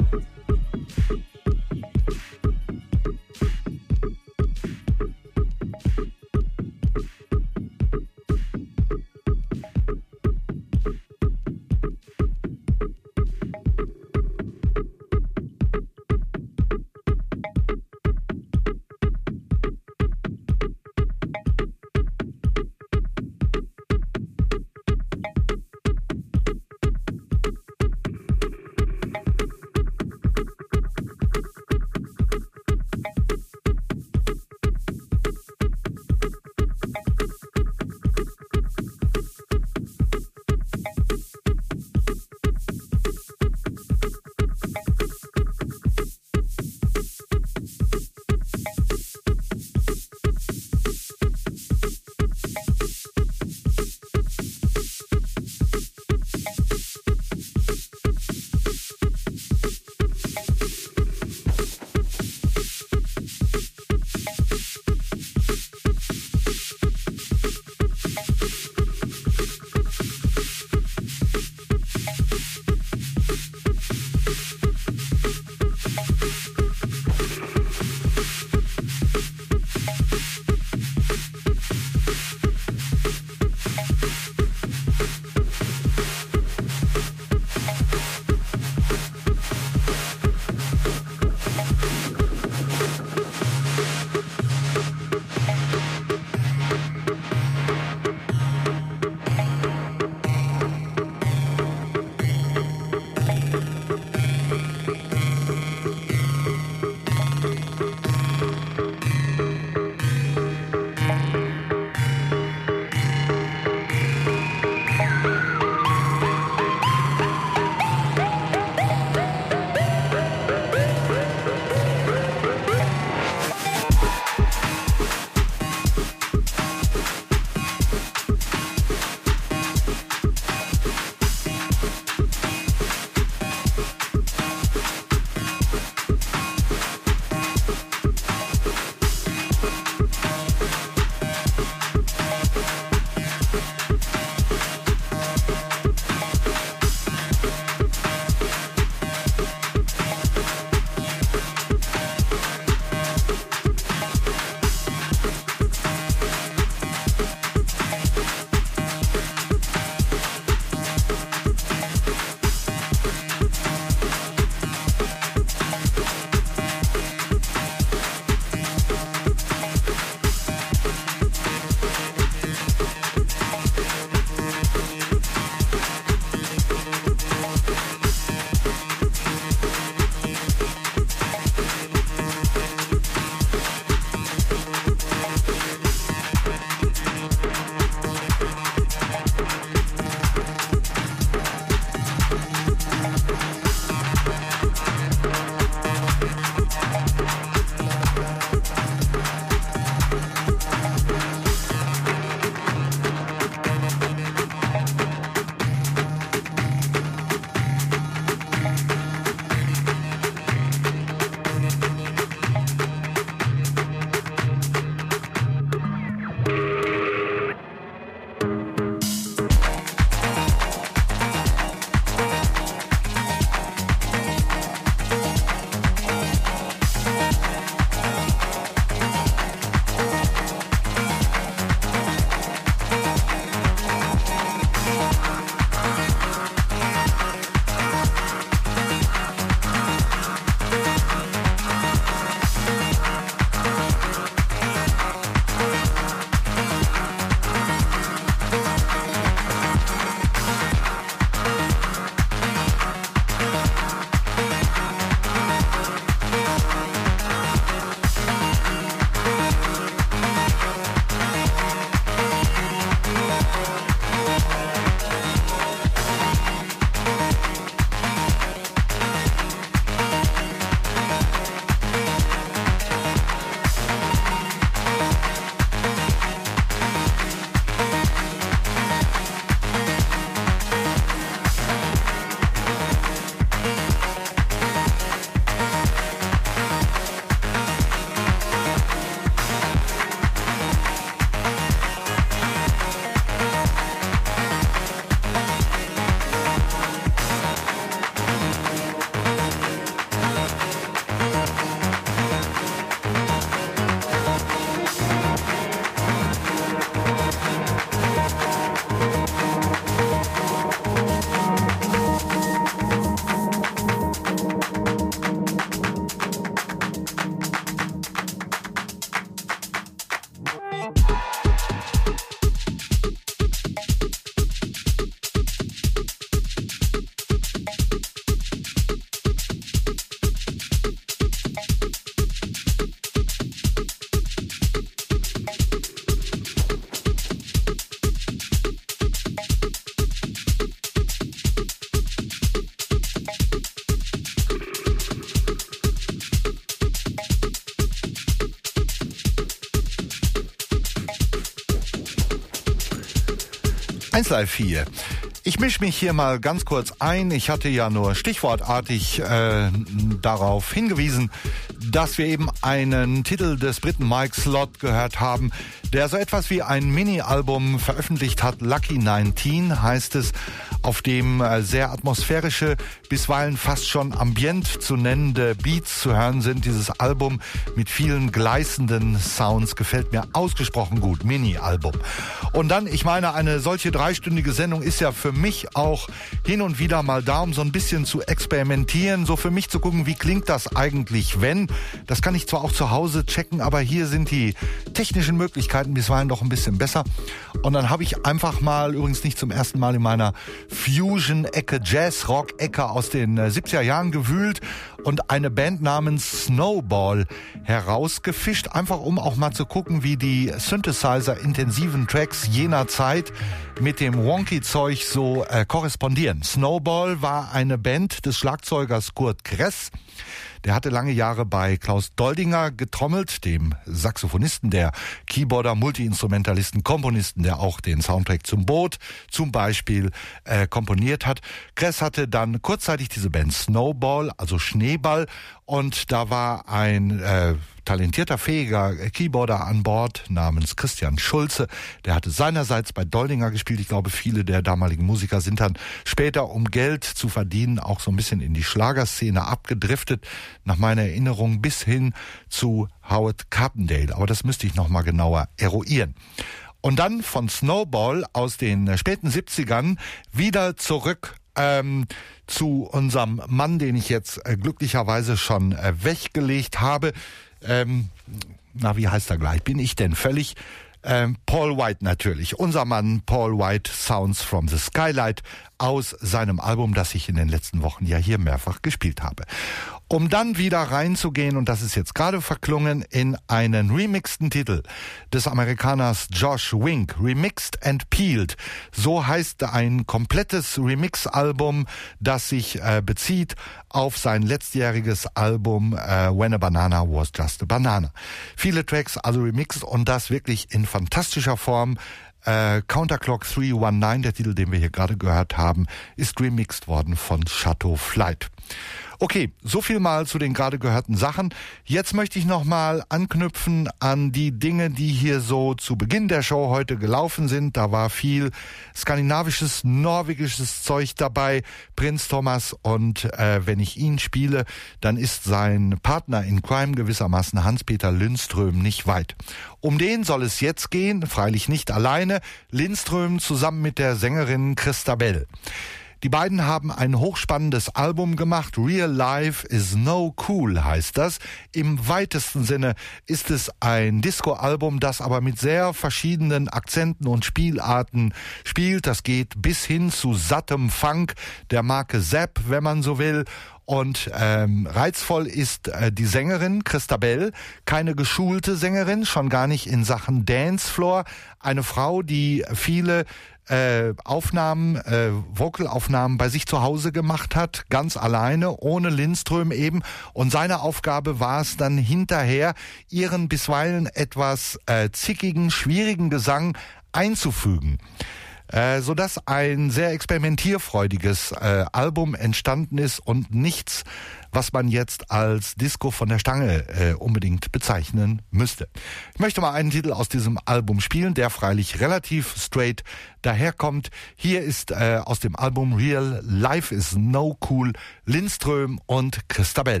eins Live vier. Ich mische mich hier mal ganz kurz ein. Ich hatte ja nur stichwortartig äh, darauf hingewiesen, dass wir eben einen Titel des Briten Mike Slott gehört haben, der so etwas wie ein Mini-Album veröffentlicht hat. Lucky neunzehn heißt es, auf dem äh, sehr atmosphärische, bisweilen fast schon ambient zu nennende Beats zu hören sind. Dieses Album mit vielen gleißenden Sounds gefällt mir ausgesprochen gut. Mini-Album. Und dann, ich meine, eine solche dreistündige Sendung ist ja für mich auch hin und wieder mal da, um so ein bisschen zu experimentieren, so für mich zu gucken, wie klingt das eigentlich, wenn. Das kann ich zwar auch zu Hause checken, aber hier sind die technischen Möglichkeiten bisweilen doch ein bisschen besser. Und dann habe ich einfach mal, übrigens nicht zum ersten Mal in meiner Fusion-Ecke, Jazz-Rock-Ecke aus den siebziger Jahren gewühlt und eine Band namens Snowball herausgefischt, einfach um auch mal zu gucken, wie die Synthesizer-intensiven Tracks jener Zeit mit dem Wonky-Zeug so äh, korrespondieren. Snowball war eine Band des Schlagzeugers Kurt Kress. Der hatte lange Jahre bei Klaus Doldinger getrommelt, dem Saxophonisten, der Keyboarder, Multi-Instrumentalisten, Komponisten, der auch den Soundtrack zum Boot zum Beispiel äh, komponiert hat. Kress hatte dann kurzzeitig diese Band Snowball, also Schneeball, und da war ein äh, talentierter, fähiger Keyboarder an Bord namens Christian Schulze. Der hatte seinerseits bei Doldinger gespielt. Ich glaube, viele der damaligen Musiker sind dann später, um Geld zu verdienen, auch so ein bisschen in die Schlagerszene abgedriftet. Nach meiner Erinnerung bis hin zu Howard Carpendale. Aber das müsste ich noch mal genauer eruieren. Und dann von Snowball aus den späten siebzigern wieder zurück ähm, zu unserem Mann, den ich jetzt äh, glücklicherweise schon äh, weggelegt habe. Ähm, na, wie heißt er gleich? Bin ich denn völlig? Ähm, Paul White natürlich. Unser Mann Paul White, Sounds from the Skylight, aus seinem Album, das ich in den letzten Wochen ja hier mehrfach gespielt habe. Um dann wieder reinzugehen, und das ist jetzt gerade verklungen, in einen remixten Titel des Amerikaners Josh Wink, Remixed and Peeled. So heißt ein komplettes Remix-Album, das sich äh, bezieht auf sein letztjähriges Album äh, When a Banana Was Just a Banana. Viele Tracks also remixed und das wirklich in fantastischer Form. Äh, Counterclock drei neunzehn, der Titel, den wir hier gerade gehört haben, ist remixed worden von Chateau Flight. Okay, so viel mal zu den gerade gehörten Sachen. Jetzt möchte ich nochmal anknüpfen an die Dinge, die hier so zu Beginn der Show heute gelaufen sind. Da war viel skandinavisches, norwegisches Zeug dabei. Prinz Thomas, und äh, wenn ich ihn spiele, dann ist sein Partner in Crime gewissermaßen Hans-Peter Lindström nicht weit. Um den soll es jetzt gehen, freilich nicht alleine. Lindström zusammen mit der Sängerin Christabel. Die beiden haben ein hochspannendes Album gemacht. Real Life is No Cool heißt das. Im weitesten Sinne ist es ein Disco-Album, das aber mit sehr verschiedenen Akzenten und Spielarten spielt. Das geht bis hin zu sattem Funk der Marke Zapp, wenn man so will. Und ähm, reizvoll ist äh, die Sängerin Christabel, keine geschulte Sängerin, schon gar nicht in Sachen Dancefloor. Eine Frau, die viele äh, Aufnahmen, äh, Vocalaufnahmen bei sich zu Hause gemacht hat, ganz alleine, ohne Lindström eben. Und seine Aufgabe war es dann hinterher, ihren bisweilen etwas äh, zickigen, schwierigen Gesang einzufügen. Äh, sodass ein sehr experimentierfreudiges äh, Album entstanden ist und nichts, was man jetzt als Disco von der Stange äh, unbedingt bezeichnen müsste. Ich möchte mal einen Titel aus diesem Album spielen, der freilich relativ straight daherkommt. Hier ist äh, aus dem Album Real Life is No Cool Lindström und Christabel.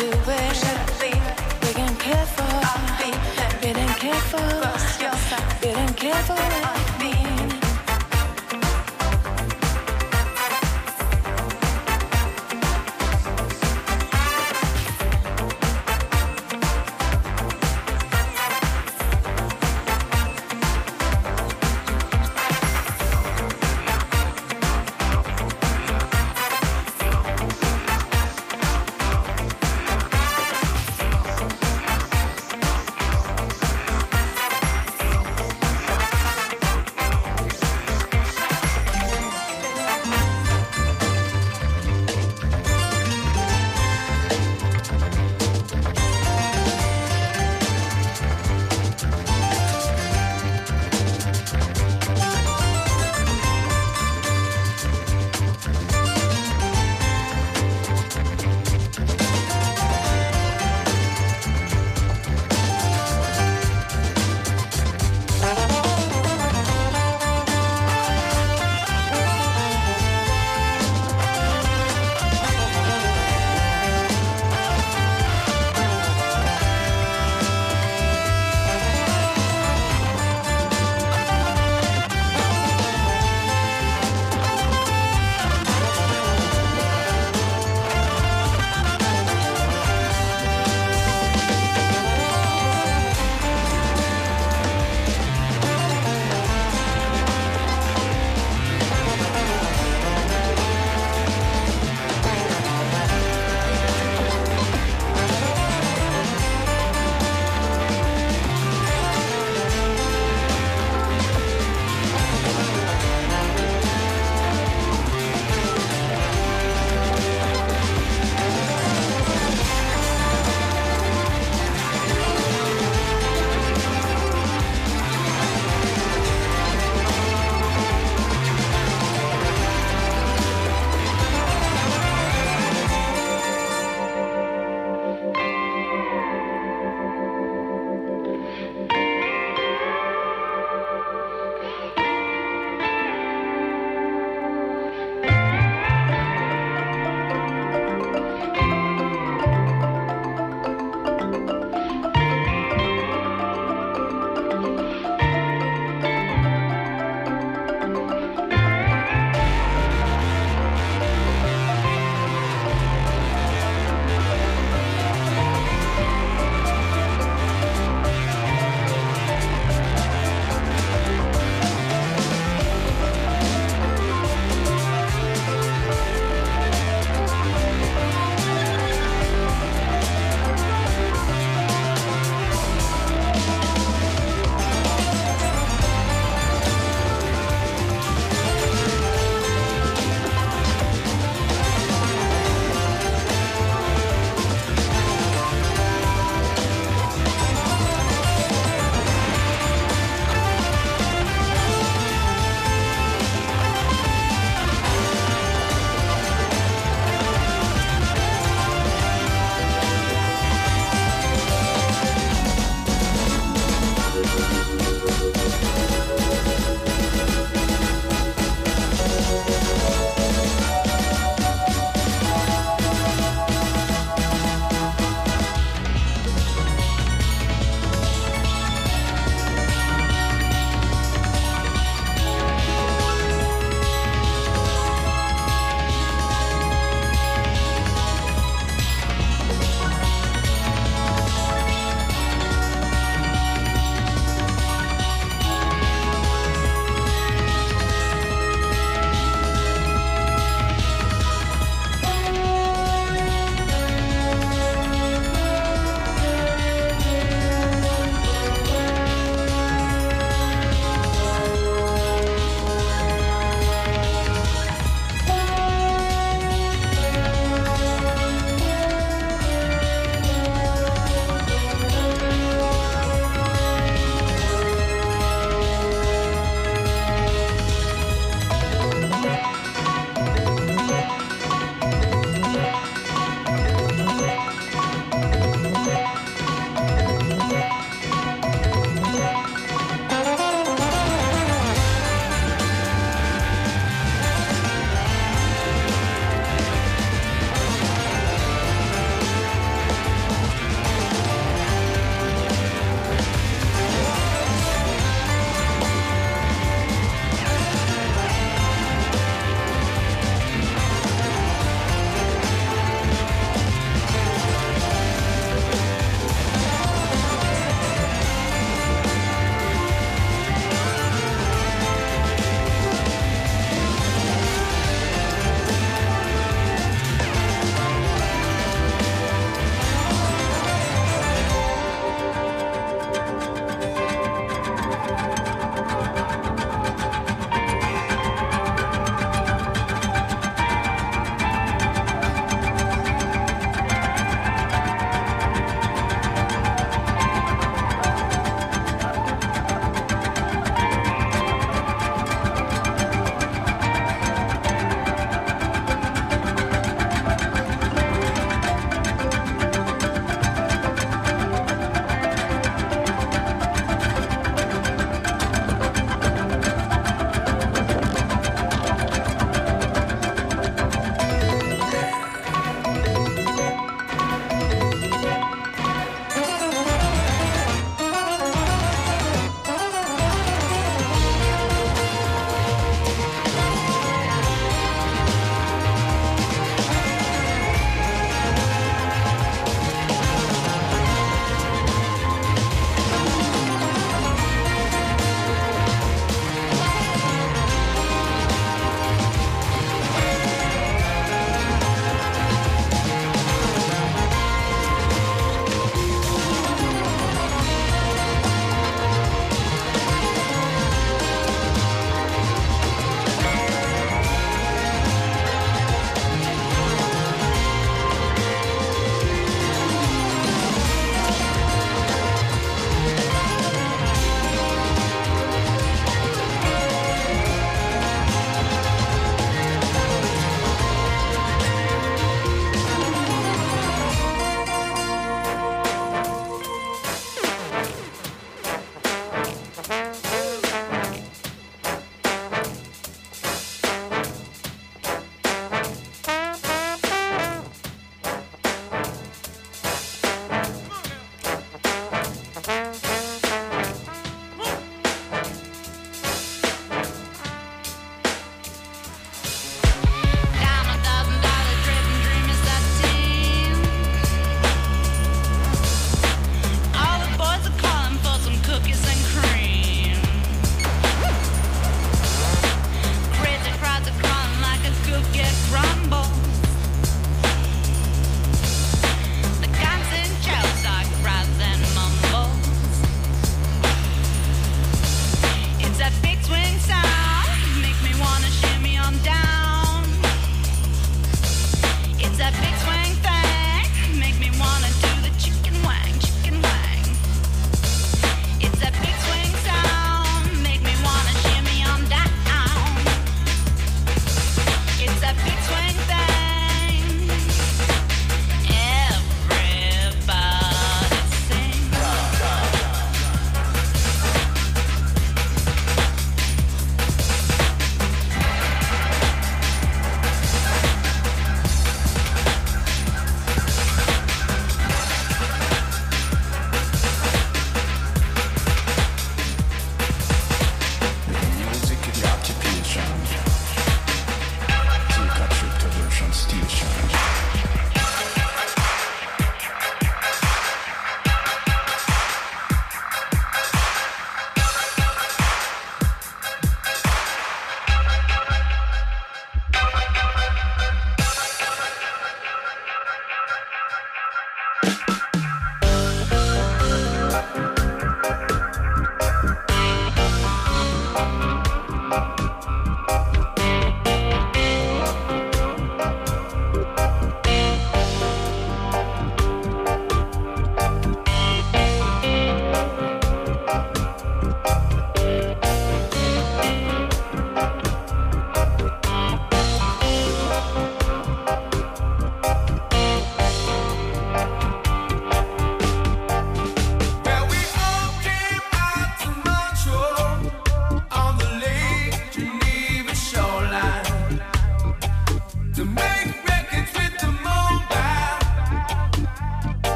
do it. We can care for, we didn't care for, we didn't care for me.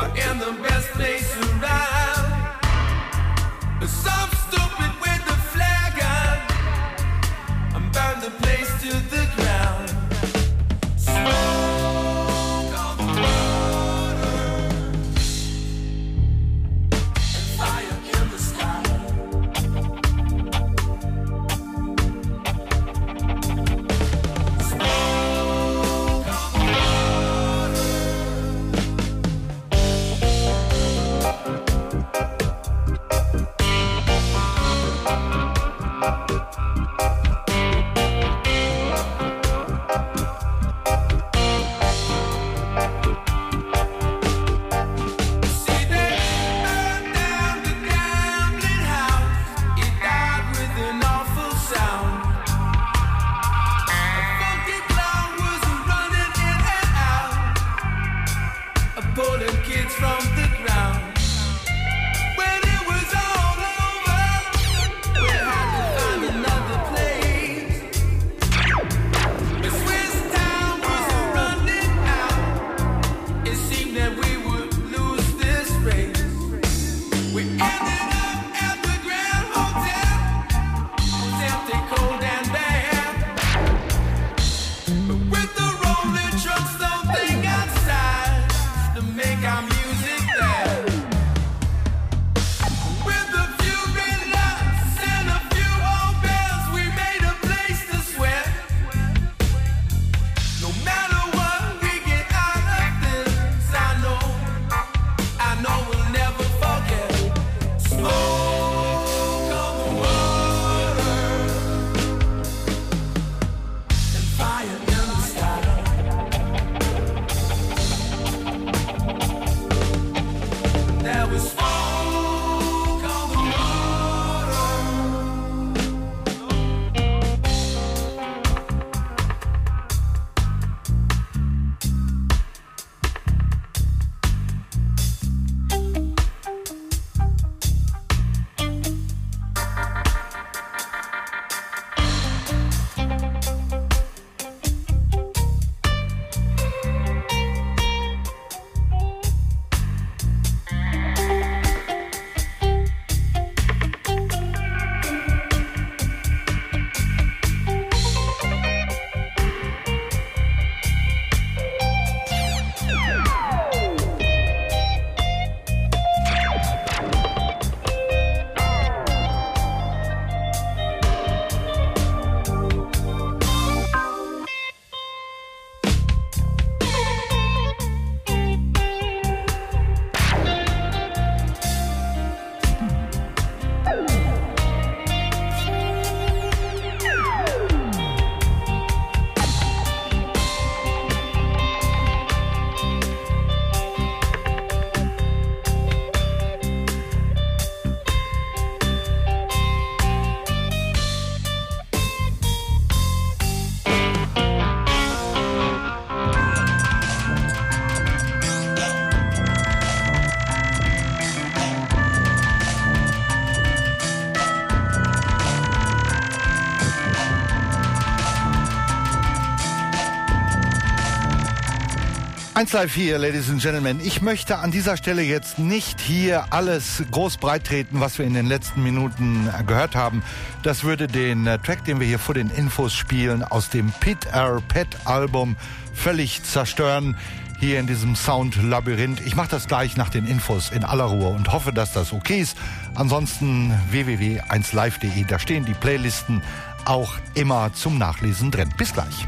I am the best place around. Some stupid with the flag on, I'm bound to place to the ground. Smoke on the water and fire in the sky. Smoke on the water. Pulling kids from the ground. When it was all over, we had to find another place. The Swiss town was running out. It seemed that we would lose this race. We ended up at the Grand Hotel. It was empty, cold and bad. But with the rolling truck, something outside to make our music there. With a few red lights and a few old bells, we made a place to sweat. No matter what we get out of this, I know, I know we'll never forget. Smoke on the water and fire in the sky. There was smoke on the water. eins Live hier, Ladies and Gentlemen. Ich möchte an dieser Stelle jetzt nicht hier alles groß breit treten, was wir in den letzten Minuten gehört haben. Das würde den Track, den wir hier vor den Infos spielen, aus dem Pit Air Pet Album völlig zerstören. Hier in diesem Sound-Labyrinth. Ich mache das gleich nach den Infos in aller Ruhe und hoffe, dass das okay ist. Ansonsten w w w punkt eins live punkt de, da stehen die Playlisten auch immer zum Nachlesen drin. Bis gleich.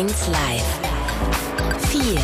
eins Live. vier.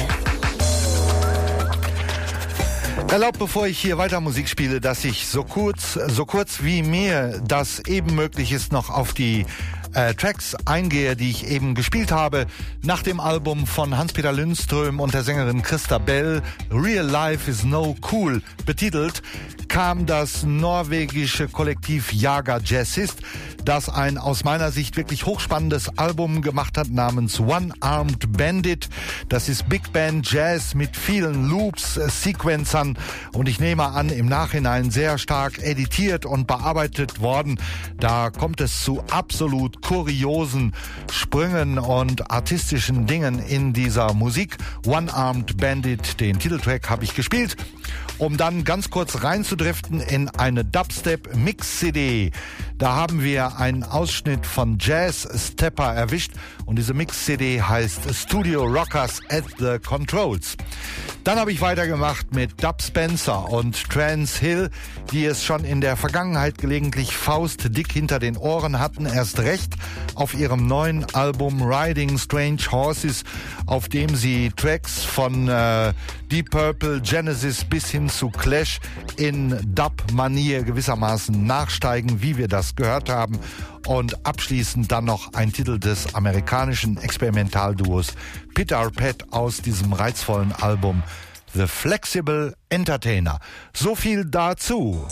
Erlaubt, bevor ich hier weiter Musik spiele, dass ich so kurz, so kurz wie mir das eben möglich ist, noch auf die äh, Tracks eingehe, die ich eben gespielt habe. Nach dem Album von Hans-Peter Lundström und der Sängerin Christa Bell, Real Life is No Cool, betitelt, kam das norwegische Kollektiv Jaga Jazzist, das ein aus meiner Sicht wirklich hochspannendes Album gemacht hat namens One-Armed Bandit. Das ist Big Band Jazz mit vielen Loops, äh, Sequencern und ich nehme an, im Nachhinein sehr stark editiert und bearbeitet worden. Da kommt es zu absolut kuriosen Sprüngen und artistischen Dingen in dieser Musik. One-Armed Bandit, den Titeltrack, habe ich gespielt, um dann ganz kurz reinzudriften in eine Dubstep-Mix-C D. Da haben wir einen Ausschnitt von Jazz Stepper erwischt und diese Mix-C D heißt Studio Rockers at the Controls. Dann habe ich weitergemacht mit Dub Spencer und Trance Hill, die es schon in der Vergangenheit gelegentlich faustdick hinter den Ohren hatten, erst recht auf ihrem neuen Album Riding Strange Horses, auf dem sie Tracks von äh, Deep Purple, Genesis bis hin zu Clash in Dub-Manier gewissermaßen nachsteigen, wie wir das gehört haben. Und abschließend dann noch ein Titel des amerikanischen Experimentalduos Pit Arpad aus diesem reizvollen Album The Flexible Entertainer. So viel dazu.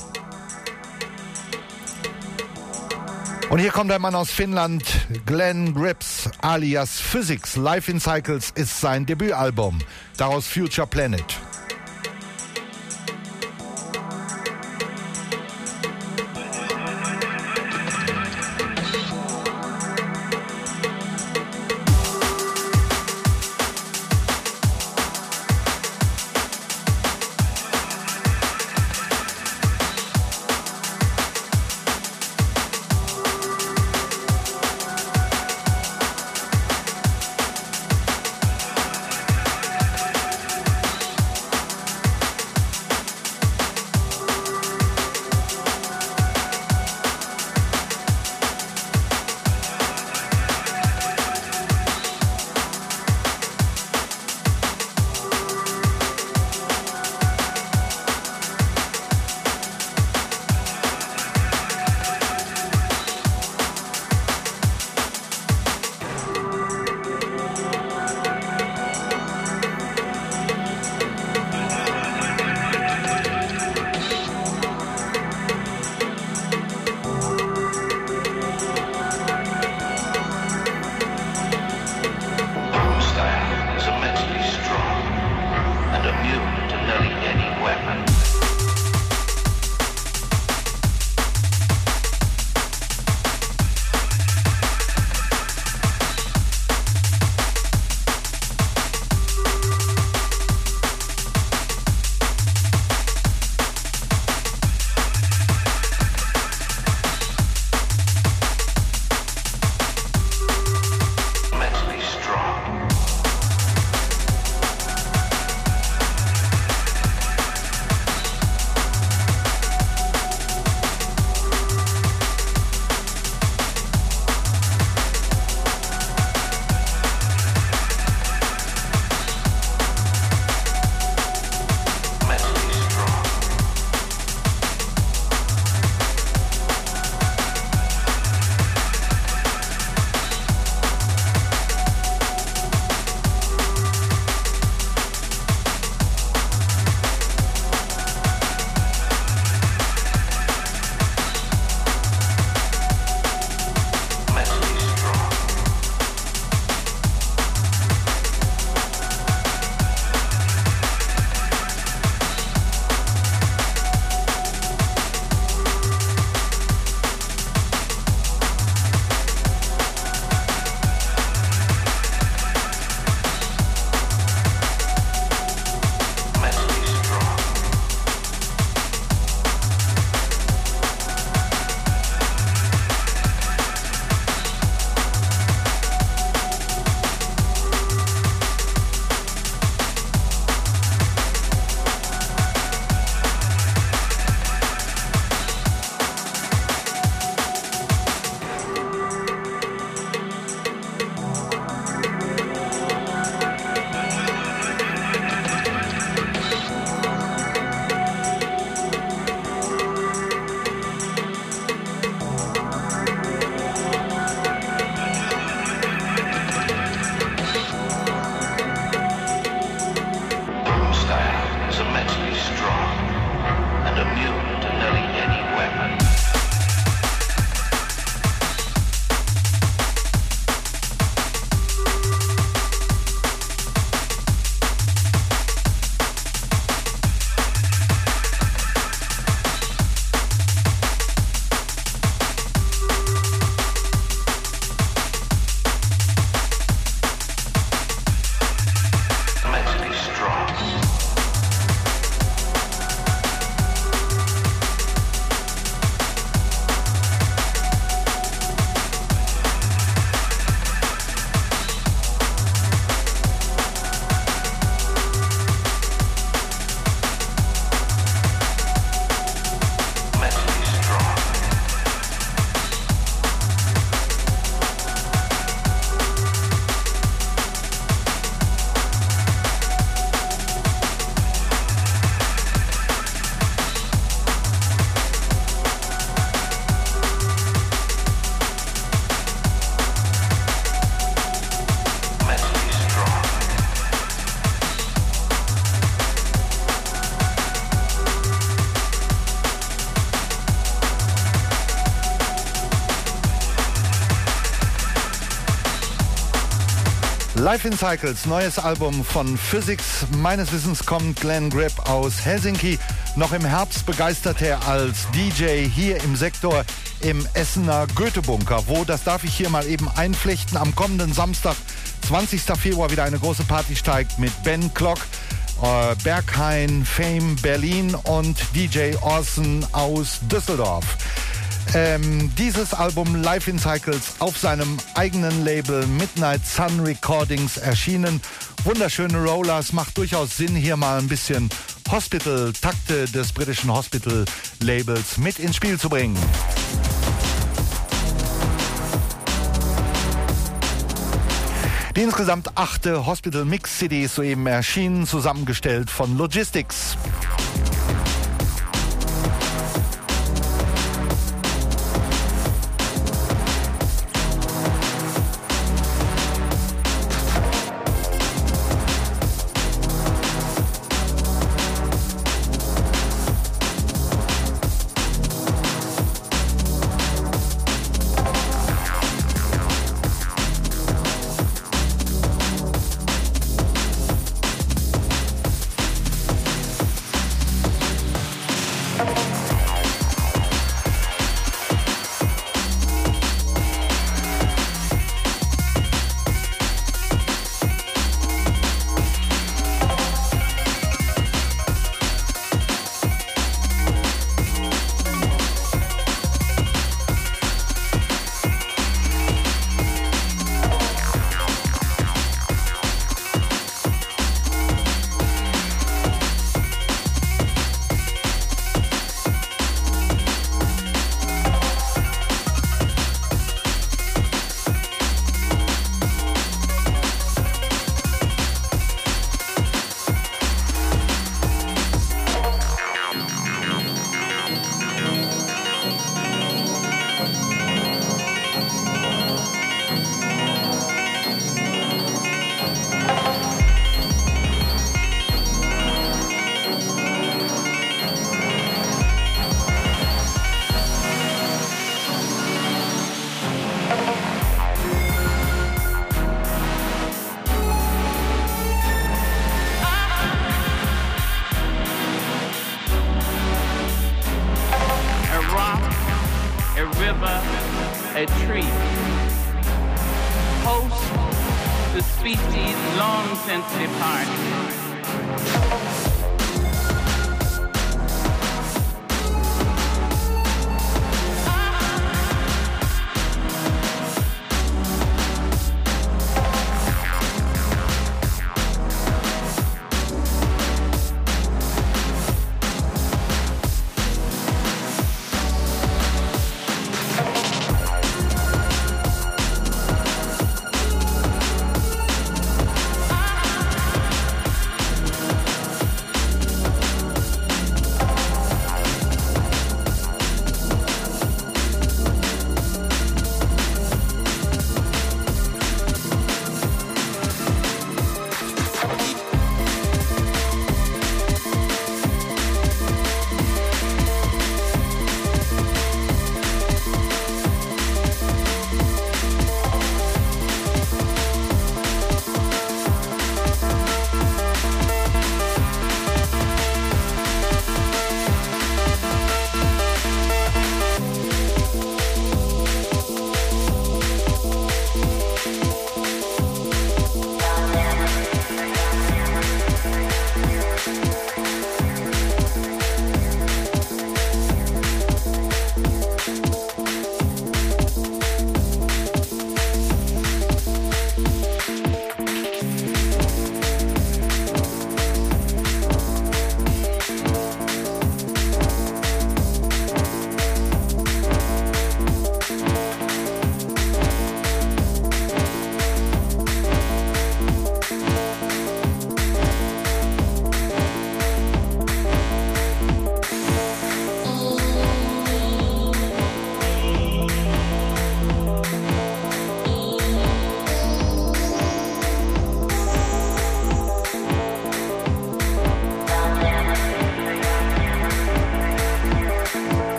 Und hier kommt ein Mann aus Finnland, Glenn Grips alias Physics. Life in Cycles ist sein Debütalbum, daraus Future Planet. Life in Cycles, neues Album von Physics. Meines Wissens kommt Glenn Grip aus Helsinki. Noch im Herbst begeistert er als D J hier im Sektor im Essener Goethe-Bunker. Wo, das darf ich hier mal eben einflechten. Am kommenden Samstag, zwanzigsten Februar, wieder eine große Party steigt mit Ben Klock, äh, Berghain, Fame Berlin und D J Orson aus Düsseldorf. Ähm, dieses Album Life in Cycles auf seinem eigenen Label Midnight Sun Recordings erschienen. Wunderschöne Rollers, macht durchaus Sinn, hier mal ein bisschen Hospital-Takte des britischen Hospital-Labels mit ins Spiel zu bringen. Die insgesamt achte Hospital Mix C D ist soeben erschienen, zusammengestellt von Logistics. A tree. Host the species long since departed.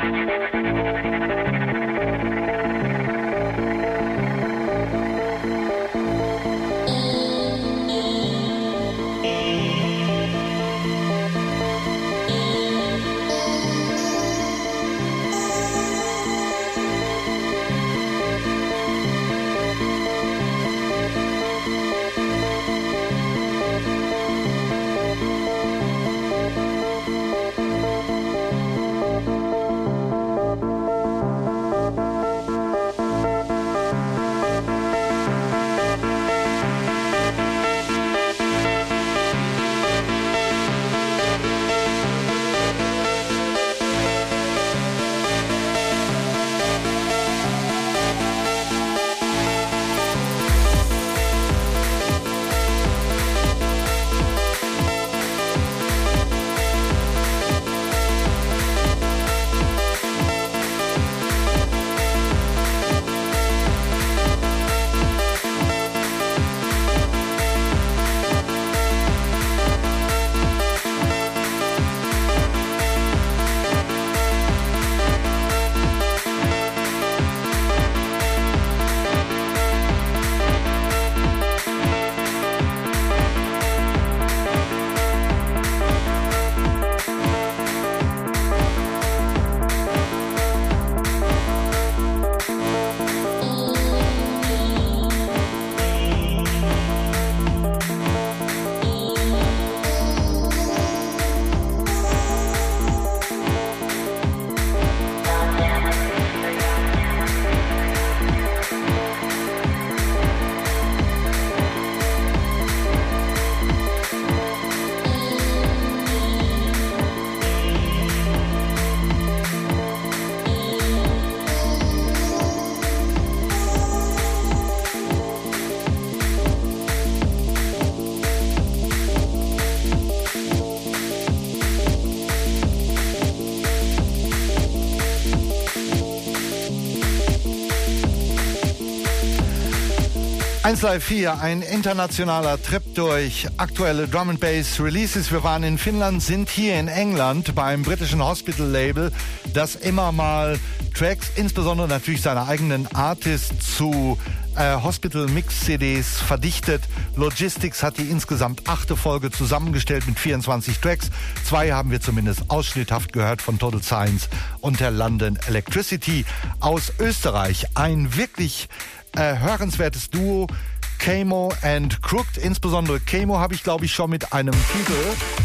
eins Live vier, ein internationaler Trip durch aktuelle Drum and Bass Releases. Wir waren in Finnland, sind hier in England beim britischen Hospital Label, das immer mal Tracks, insbesondere natürlich seine eigenen Artists zu äh, Hospital Mix C Ds verdichtet. Logistics hat die insgesamt achte Folge zusammengestellt mit vierundzwanzig Tracks. Zwei haben wir zumindest ausschnitthaft gehört von Total Science und der London Electricity aus Österreich. Ein wirklich Äh, hörenswertes Duo, Camo and Crooked. Insbesondere Camo habe ich, glaube ich, schon mit einem Titel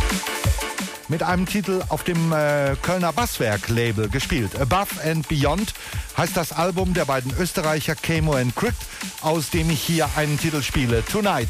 mit einem Titel auf dem äh, Kölner Basswerk-Label gespielt. Above and Beyond heißt das Album der beiden Österreicher Camo and Crooked, aus dem ich hier einen Titel spiele, Tonight.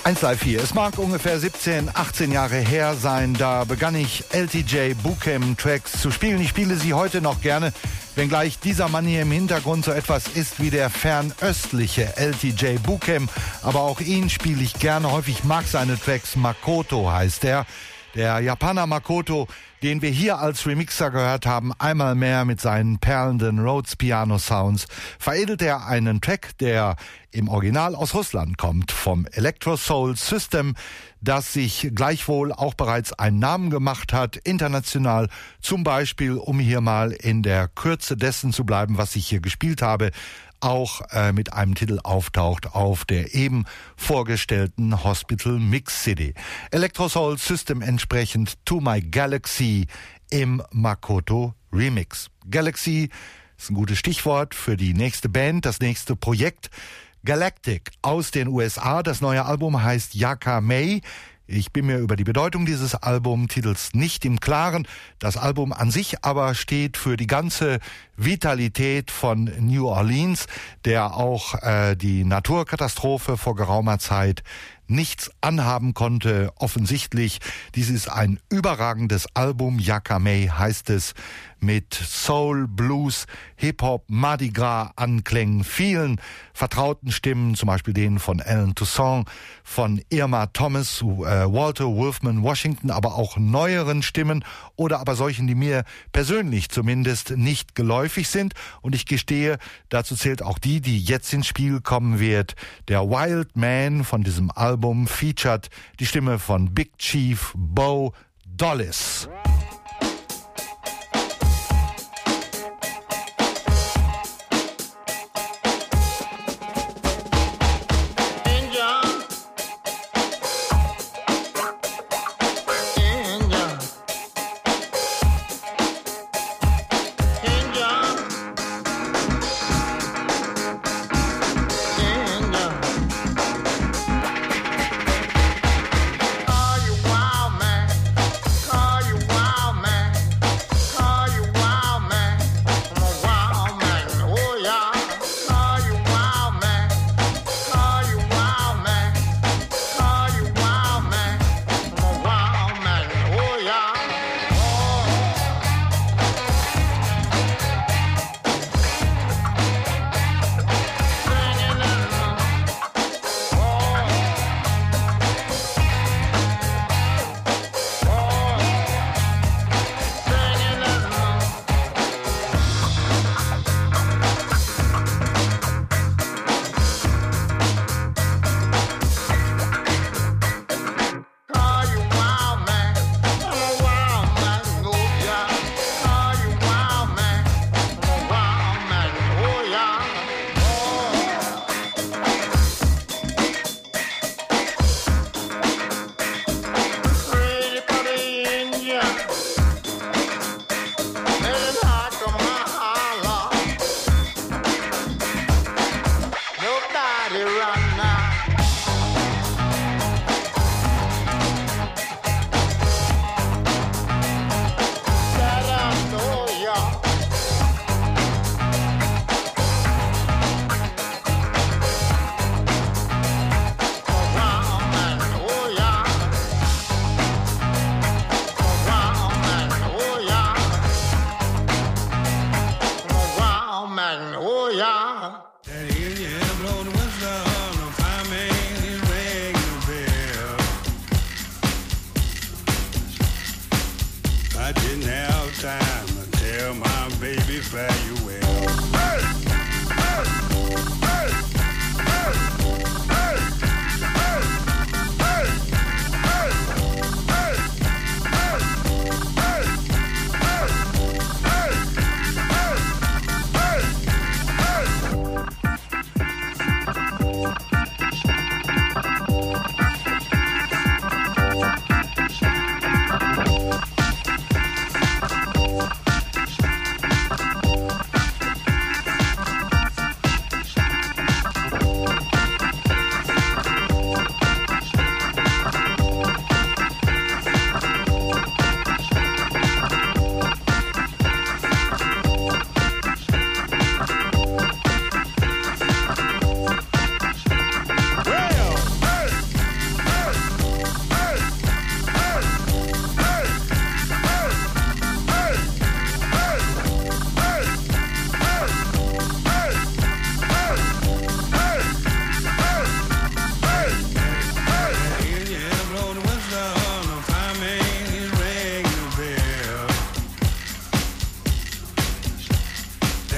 eins Live vier. Es mag ungefähr siebzehn, achtzehn Jahre her sein, da begann ich L T J Bukem Tracks zu spielen. Ich spiele sie heute noch gerne, wenngleich dieser Mann hier im Hintergrund so etwas ist wie der fernöstliche L T J Bukem. Aber auch ihn spiele ich gerne, häufig mag seine Tracks. Makoto heißt er. Der Japaner Makoto, den wir hier als Remixer gehört haben, einmal mehr mit seinen perlenden Rhodes Piano Sounds, veredelt er einen Track, der im Original aus Russland kommt, vom Electro Soul System, das sich gleichwohl auch bereits einen Namen gemacht hat, international, zum Beispiel, um hier mal in der Kürze dessen zu bleiben, was ich hier gespielt habe, auch äh, mit einem Titel auftaucht auf der eben vorgestellten Hospital Mix C D. Electro Soul System entsprechend To My Galaxy im Makoto Remix. Galaxy ist ein gutes Stichwort für die nächste Band, das nächste Projekt. Galactic aus den U S A. Das neue Album heißt Yaka May. Ich bin mir über die Bedeutung dieses Albumtitels nicht im Klaren. Das Album an sich aber steht für die ganze Vitalität von New Orleans, der auch äh, die Naturkatastrophe vor geraumer Zeit nichts anhaben konnte. Offensichtlich, dies ist ein überragendes Album. Yaka May heißt es, mit Soul, Blues, Hip-Hop, Mardi Gras Anklängen, vielen vertrauten Stimmen, zum Beispiel denen von Alan Toussaint, von Irma Thomas, äh, Walter Wolfman Washington, aber auch neueren Stimmen oder aber solchen, die mir persönlich zumindest nicht geläufig sind. Und ich gestehe, dazu zählt auch die, die jetzt ins Spiel kommen wird. Der Wild Man von diesem Album featured die Stimme von Big Chief Bo Dollis.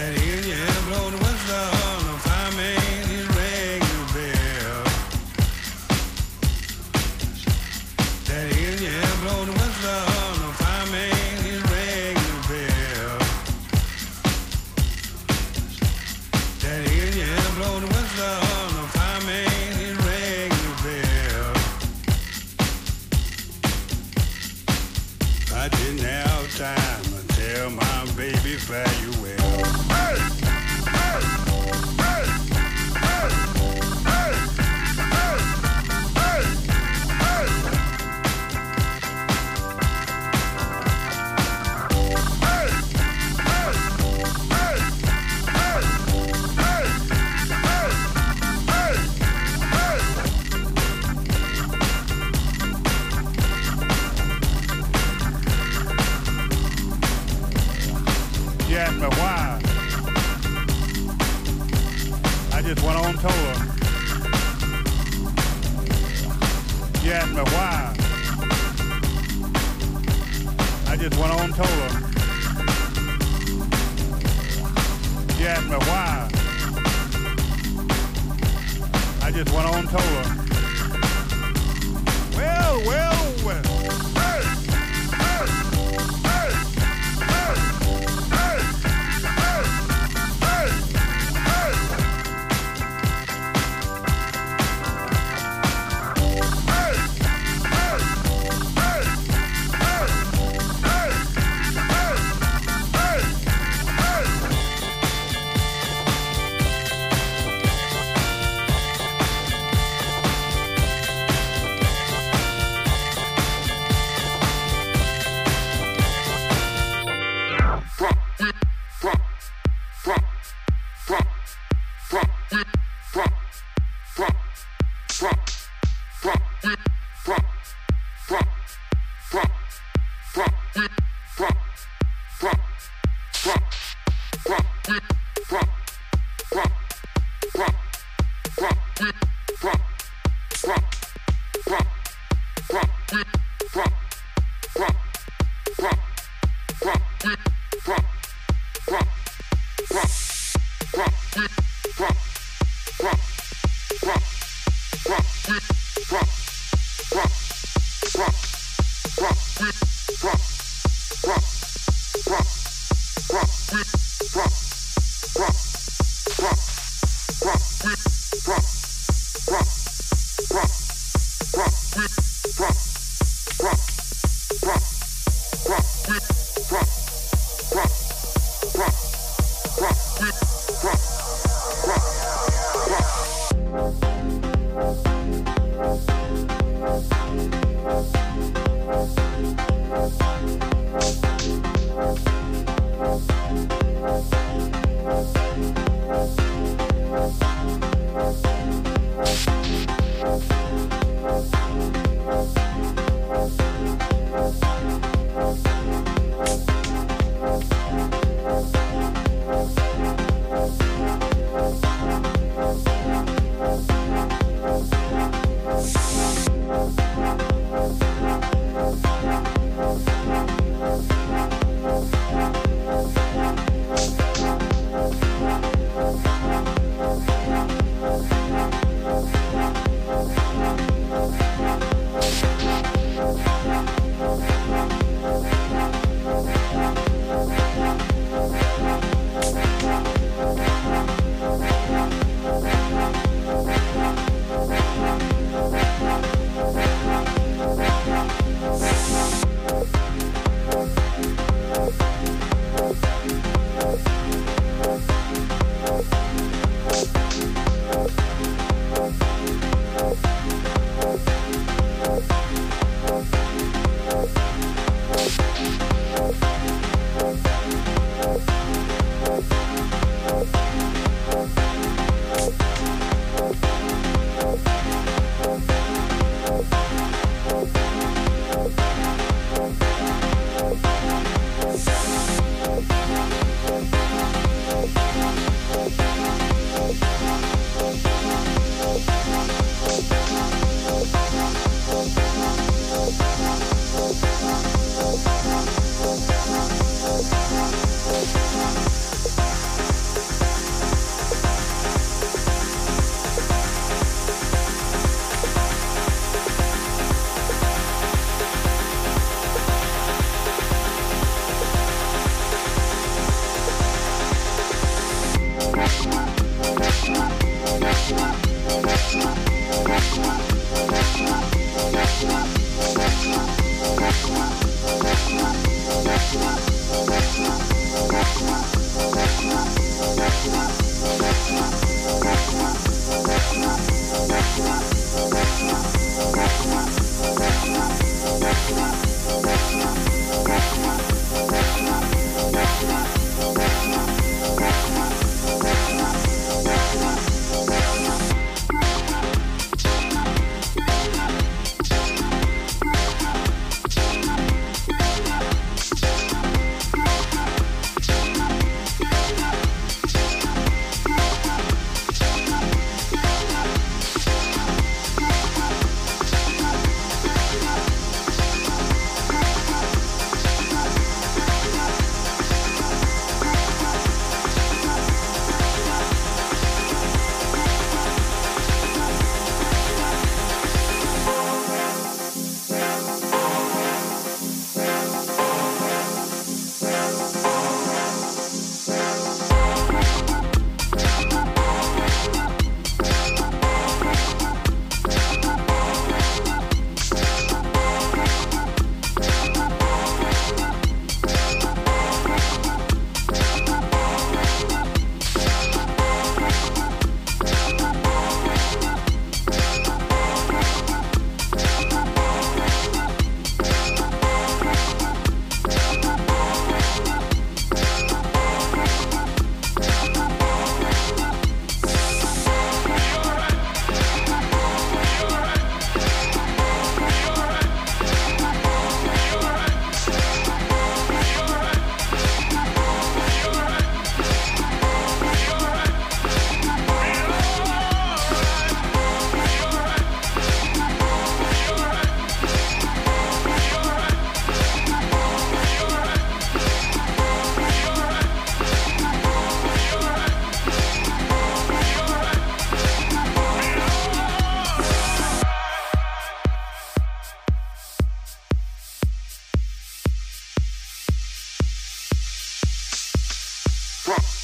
That Indian blow the whistle, the fireman he rang the bell. That Indian blow the whistle, the fireman he rang the bell. That Indian blow the whistle, the fireman he rang the bell. I didn't have time to tell my baby fare you well. Hey! Hey! Hey! Hey! Hey! Hey! Hey! You asked me why. I just went on tour. You asked me why. I just went on tour. You asked me why. I just went on tour. Well, well, well. Hey! Hey! Hey! Hey! Hey! Hey! Hey! Thank you.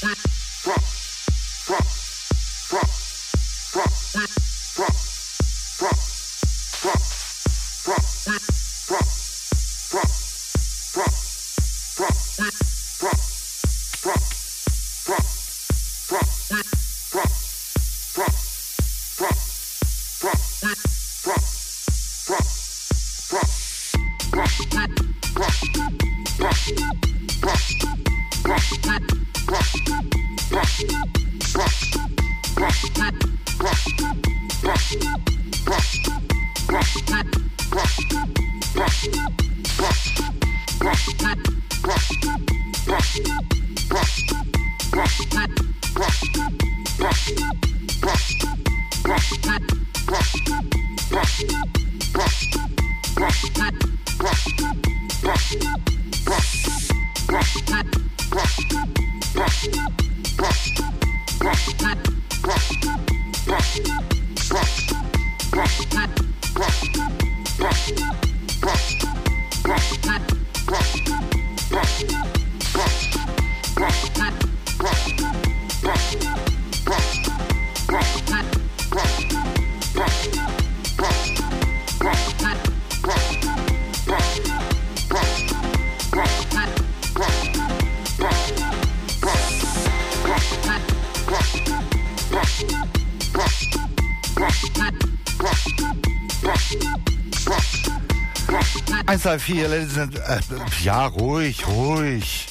eins drei vier, Ladies and... Äh, ja, ruhig, ruhig.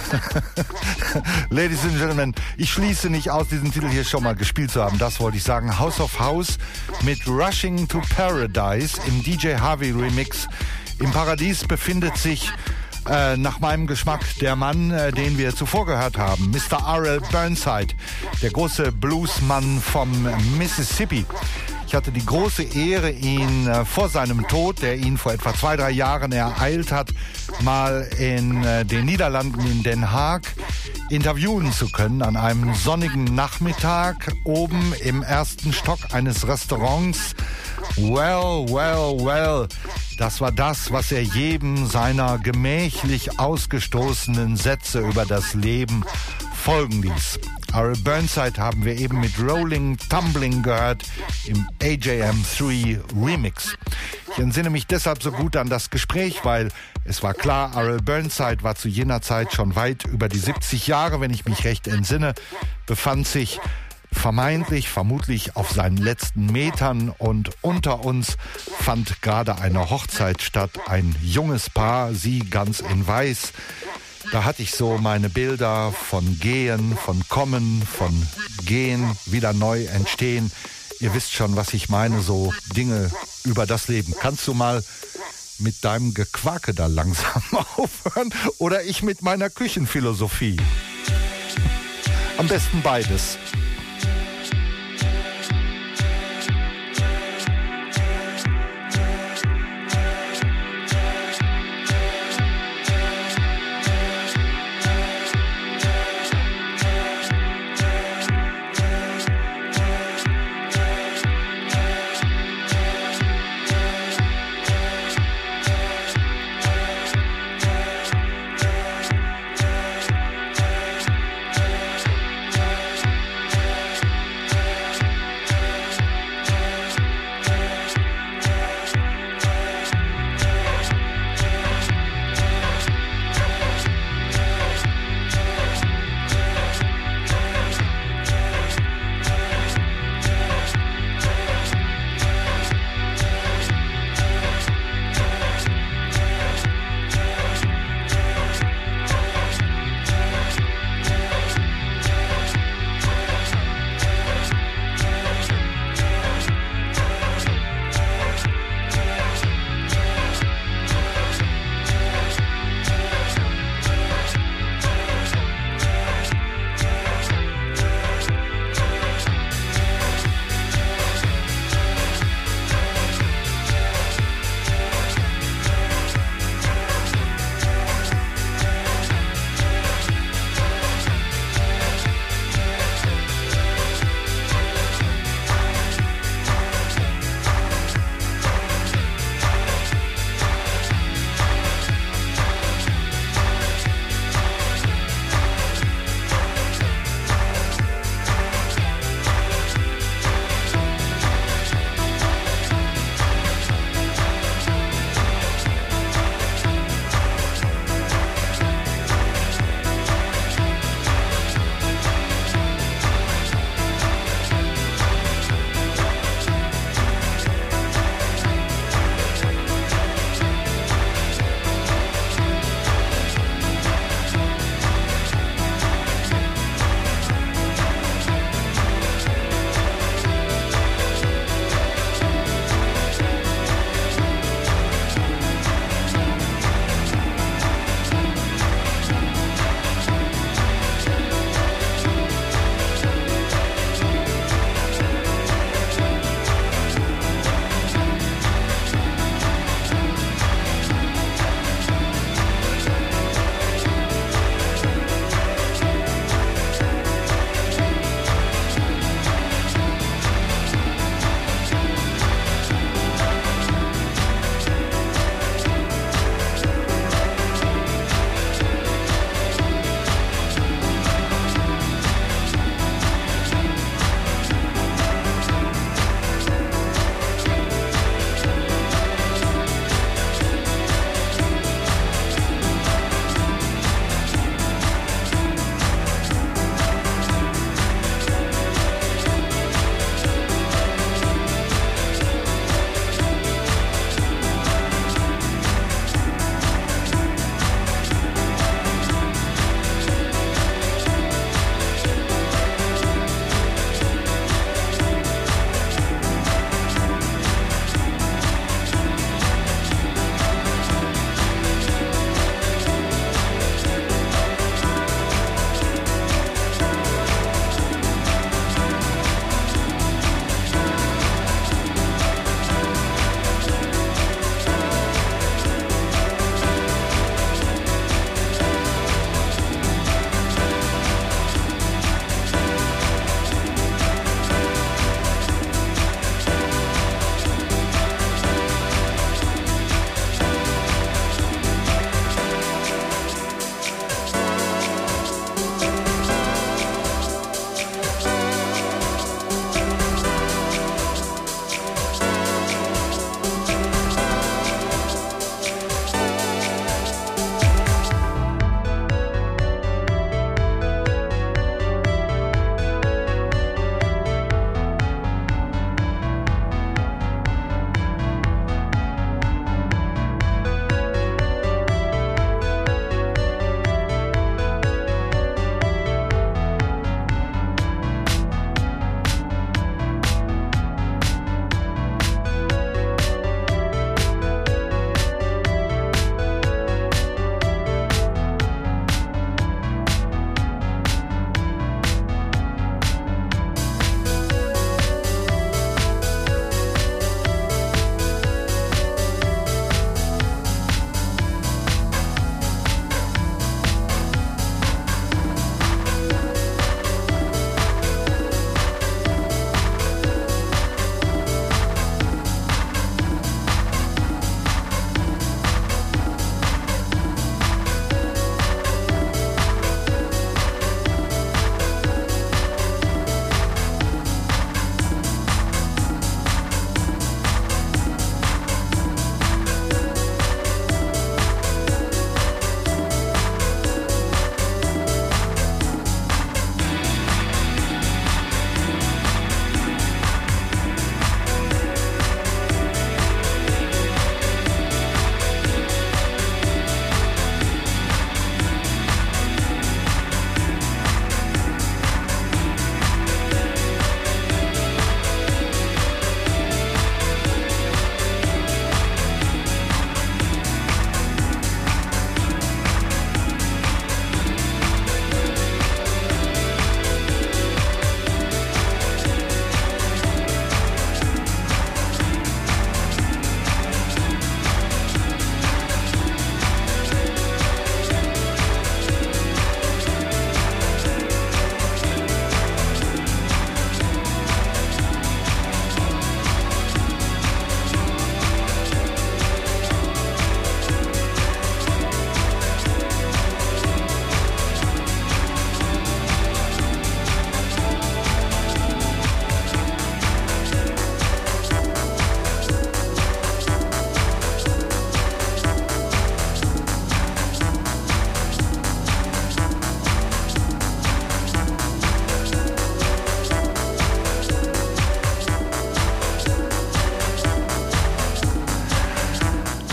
Ladies and Gentlemen, ich schließe nicht aus, diesen Titel hier schon mal gespielt zu haben. Das wollte ich sagen. House of House mit Rushing to Paradise im D J Harvey Remix. Im Paradies befindet sich äh, nach meinem Geschmack der Mann, äh, den wir zuvor gehört haben. Mister R L Burnside, der große Bluesmann vom Mississippi. Ich hatte die große Ehre, ihn äh, vor seinem Tod, der ihn vor etwa zwei, drei Jahren ereilt hat, mal in äh, den Niederlanden in Den Haag interviewen zu können an einem sonnigen Nachmittag oben im ersten Stock eines Restaurants. Well, well, well, das war das, was er jedem seiner gemächlich ausgestoßenen Sätze über das Leben folgen ließ. R L Burnside haben wir eben mit Rolling Tumbling gehört im A J M drei Remix. Ich entsinne mich deshalb so gut an das Gespräch, weil es war klar, R L Burnside war zu jener Zeit schon weit über die siebzig Jahre, wenn ich mich recht entsinne, befand sich vermeintlich, vermutlich auf seinen letzten Metern und unter uns fand gerade eine Hochzeit statt. Ein junges Paar, sie ganz in weiß. Da hatte ich so meine Bilder von Gehen, von Kommen, von Gehen, wieder neu entstehen. Ihr wisst schon, was ich meine, so Dinge über das Leben. Kannst du mal mit deinem Gequake da langsam aufhören? Oder ich mit meiner Küchenphilosophie? Am besten beides.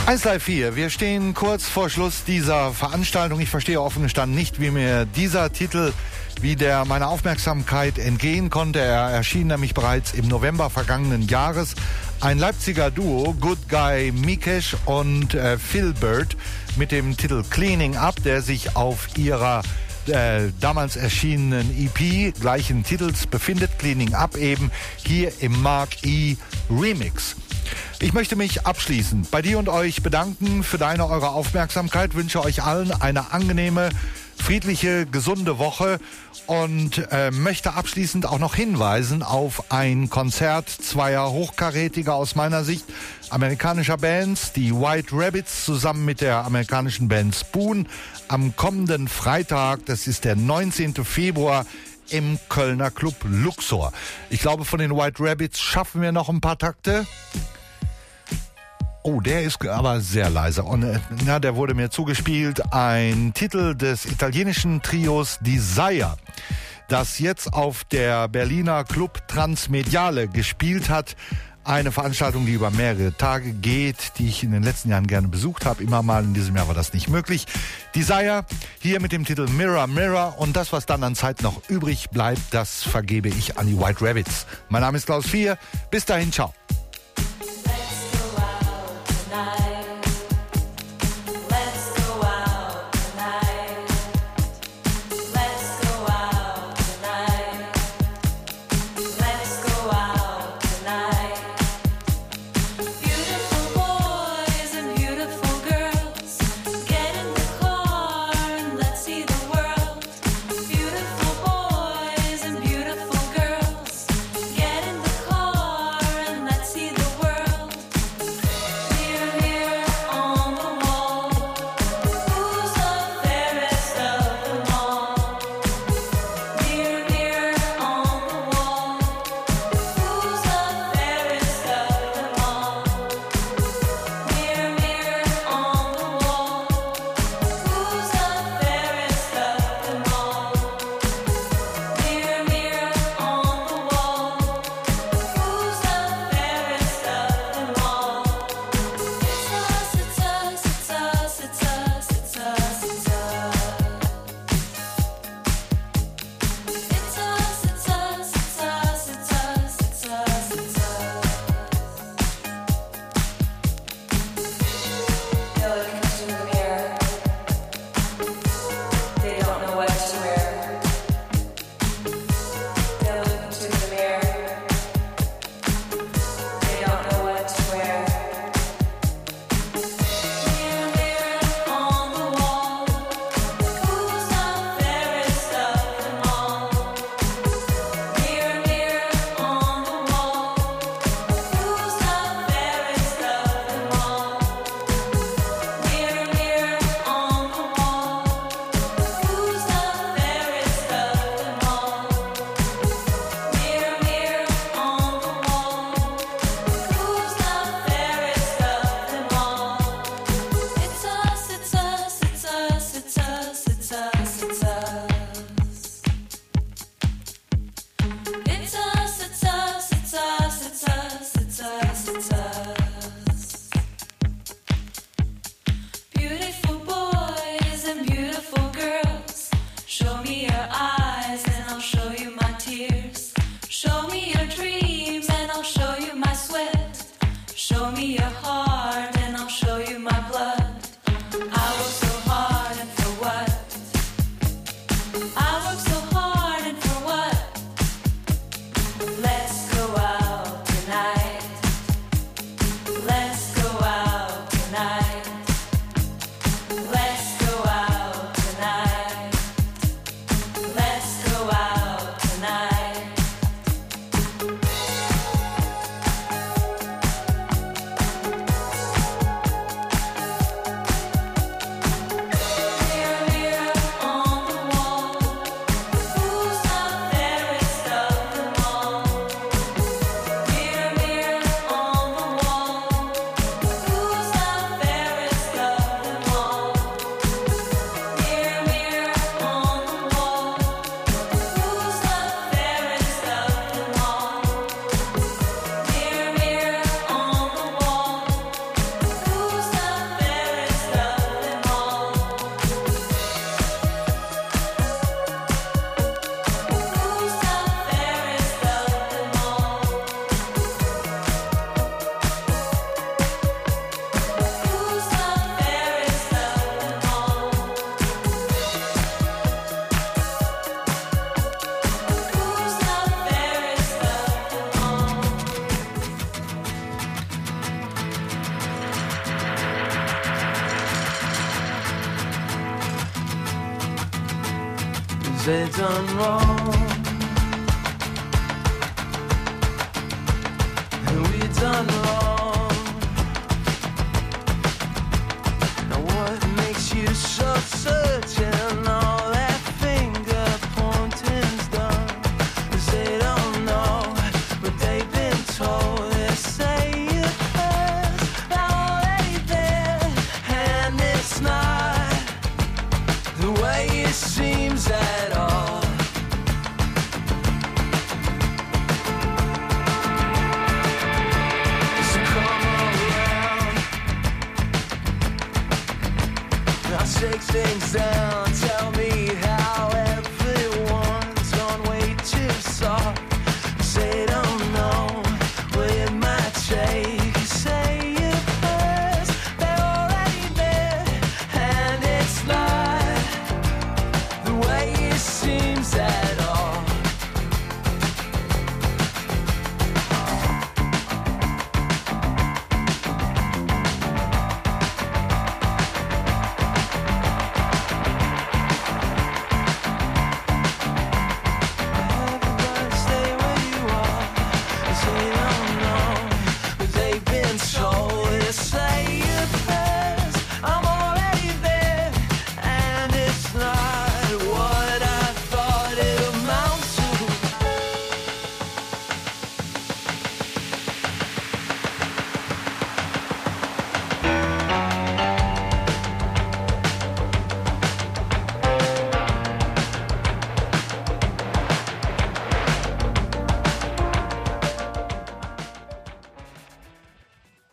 eins Live vier, wir stehen kurz vor Schluss dieser Veranstaltung. Ich verstehe offen gestanden nicht, wie mir dieser Titel, wie der meiner Aufmerksamkeit entgehen konnte. Er erschien nämlich bereits im November vergangenen Jahres. Ein Leipziger Duo, Good Guy Mikesh und äh, Phil Bird, mit dem Titel Cleaning Up, der sich auf ihrer äh, damals erschienenen E P gleichen Titels befindet. Cleaning Up eben hier im Mark E Remix. Ich möchte mich abschließend bei dir und euch bedanken für deine, eure Aufmerksamkeit, wünsche euch allen eine angenehme, friedliche, gesunde Woche und äh, möchte abschließend auch noch hinweisen auf ein Konzert zweier hochkarätiger, aus meiner Sicht, amerikanischer Bands, die White Rabbits zusammen mit der amerikanischen Band Spoon, am kommenden Freitag, das ist der neunzehnten Februar, im Kölner Club Luxor. Ich glaube, von den White Rabbits schaffen wir noch ein paar Takte. Oh, der ist aber sehr leise. Und äh, na, der wurde mir zugespielt. Ein Titel des italienischen Trios Desire, das jetzt auf der Berliner Club Transmediale gespielt hat. Eine Veranstaltung, die über mehrere Tage geht, die ich in den letzten Jahren gerne besucht habe. Immer mal, in diesem Jahr war das nicht möglich. Desire, hier mit dem Titel Mirror, Mirror. Und das, was dann an Zeit noch übrig bleibt, das vergebe ich an die White Rabbits. Mein Name ist Klaus Vier. Bis dahin, ciao. Let's they done wrong, and we done wrong. Now what makes you so certain all that finger pointing's done? 'Cause they don't know what they've been told. They say you hurt already there, and it's not the way it seems at all. So come around, I'll shake things down.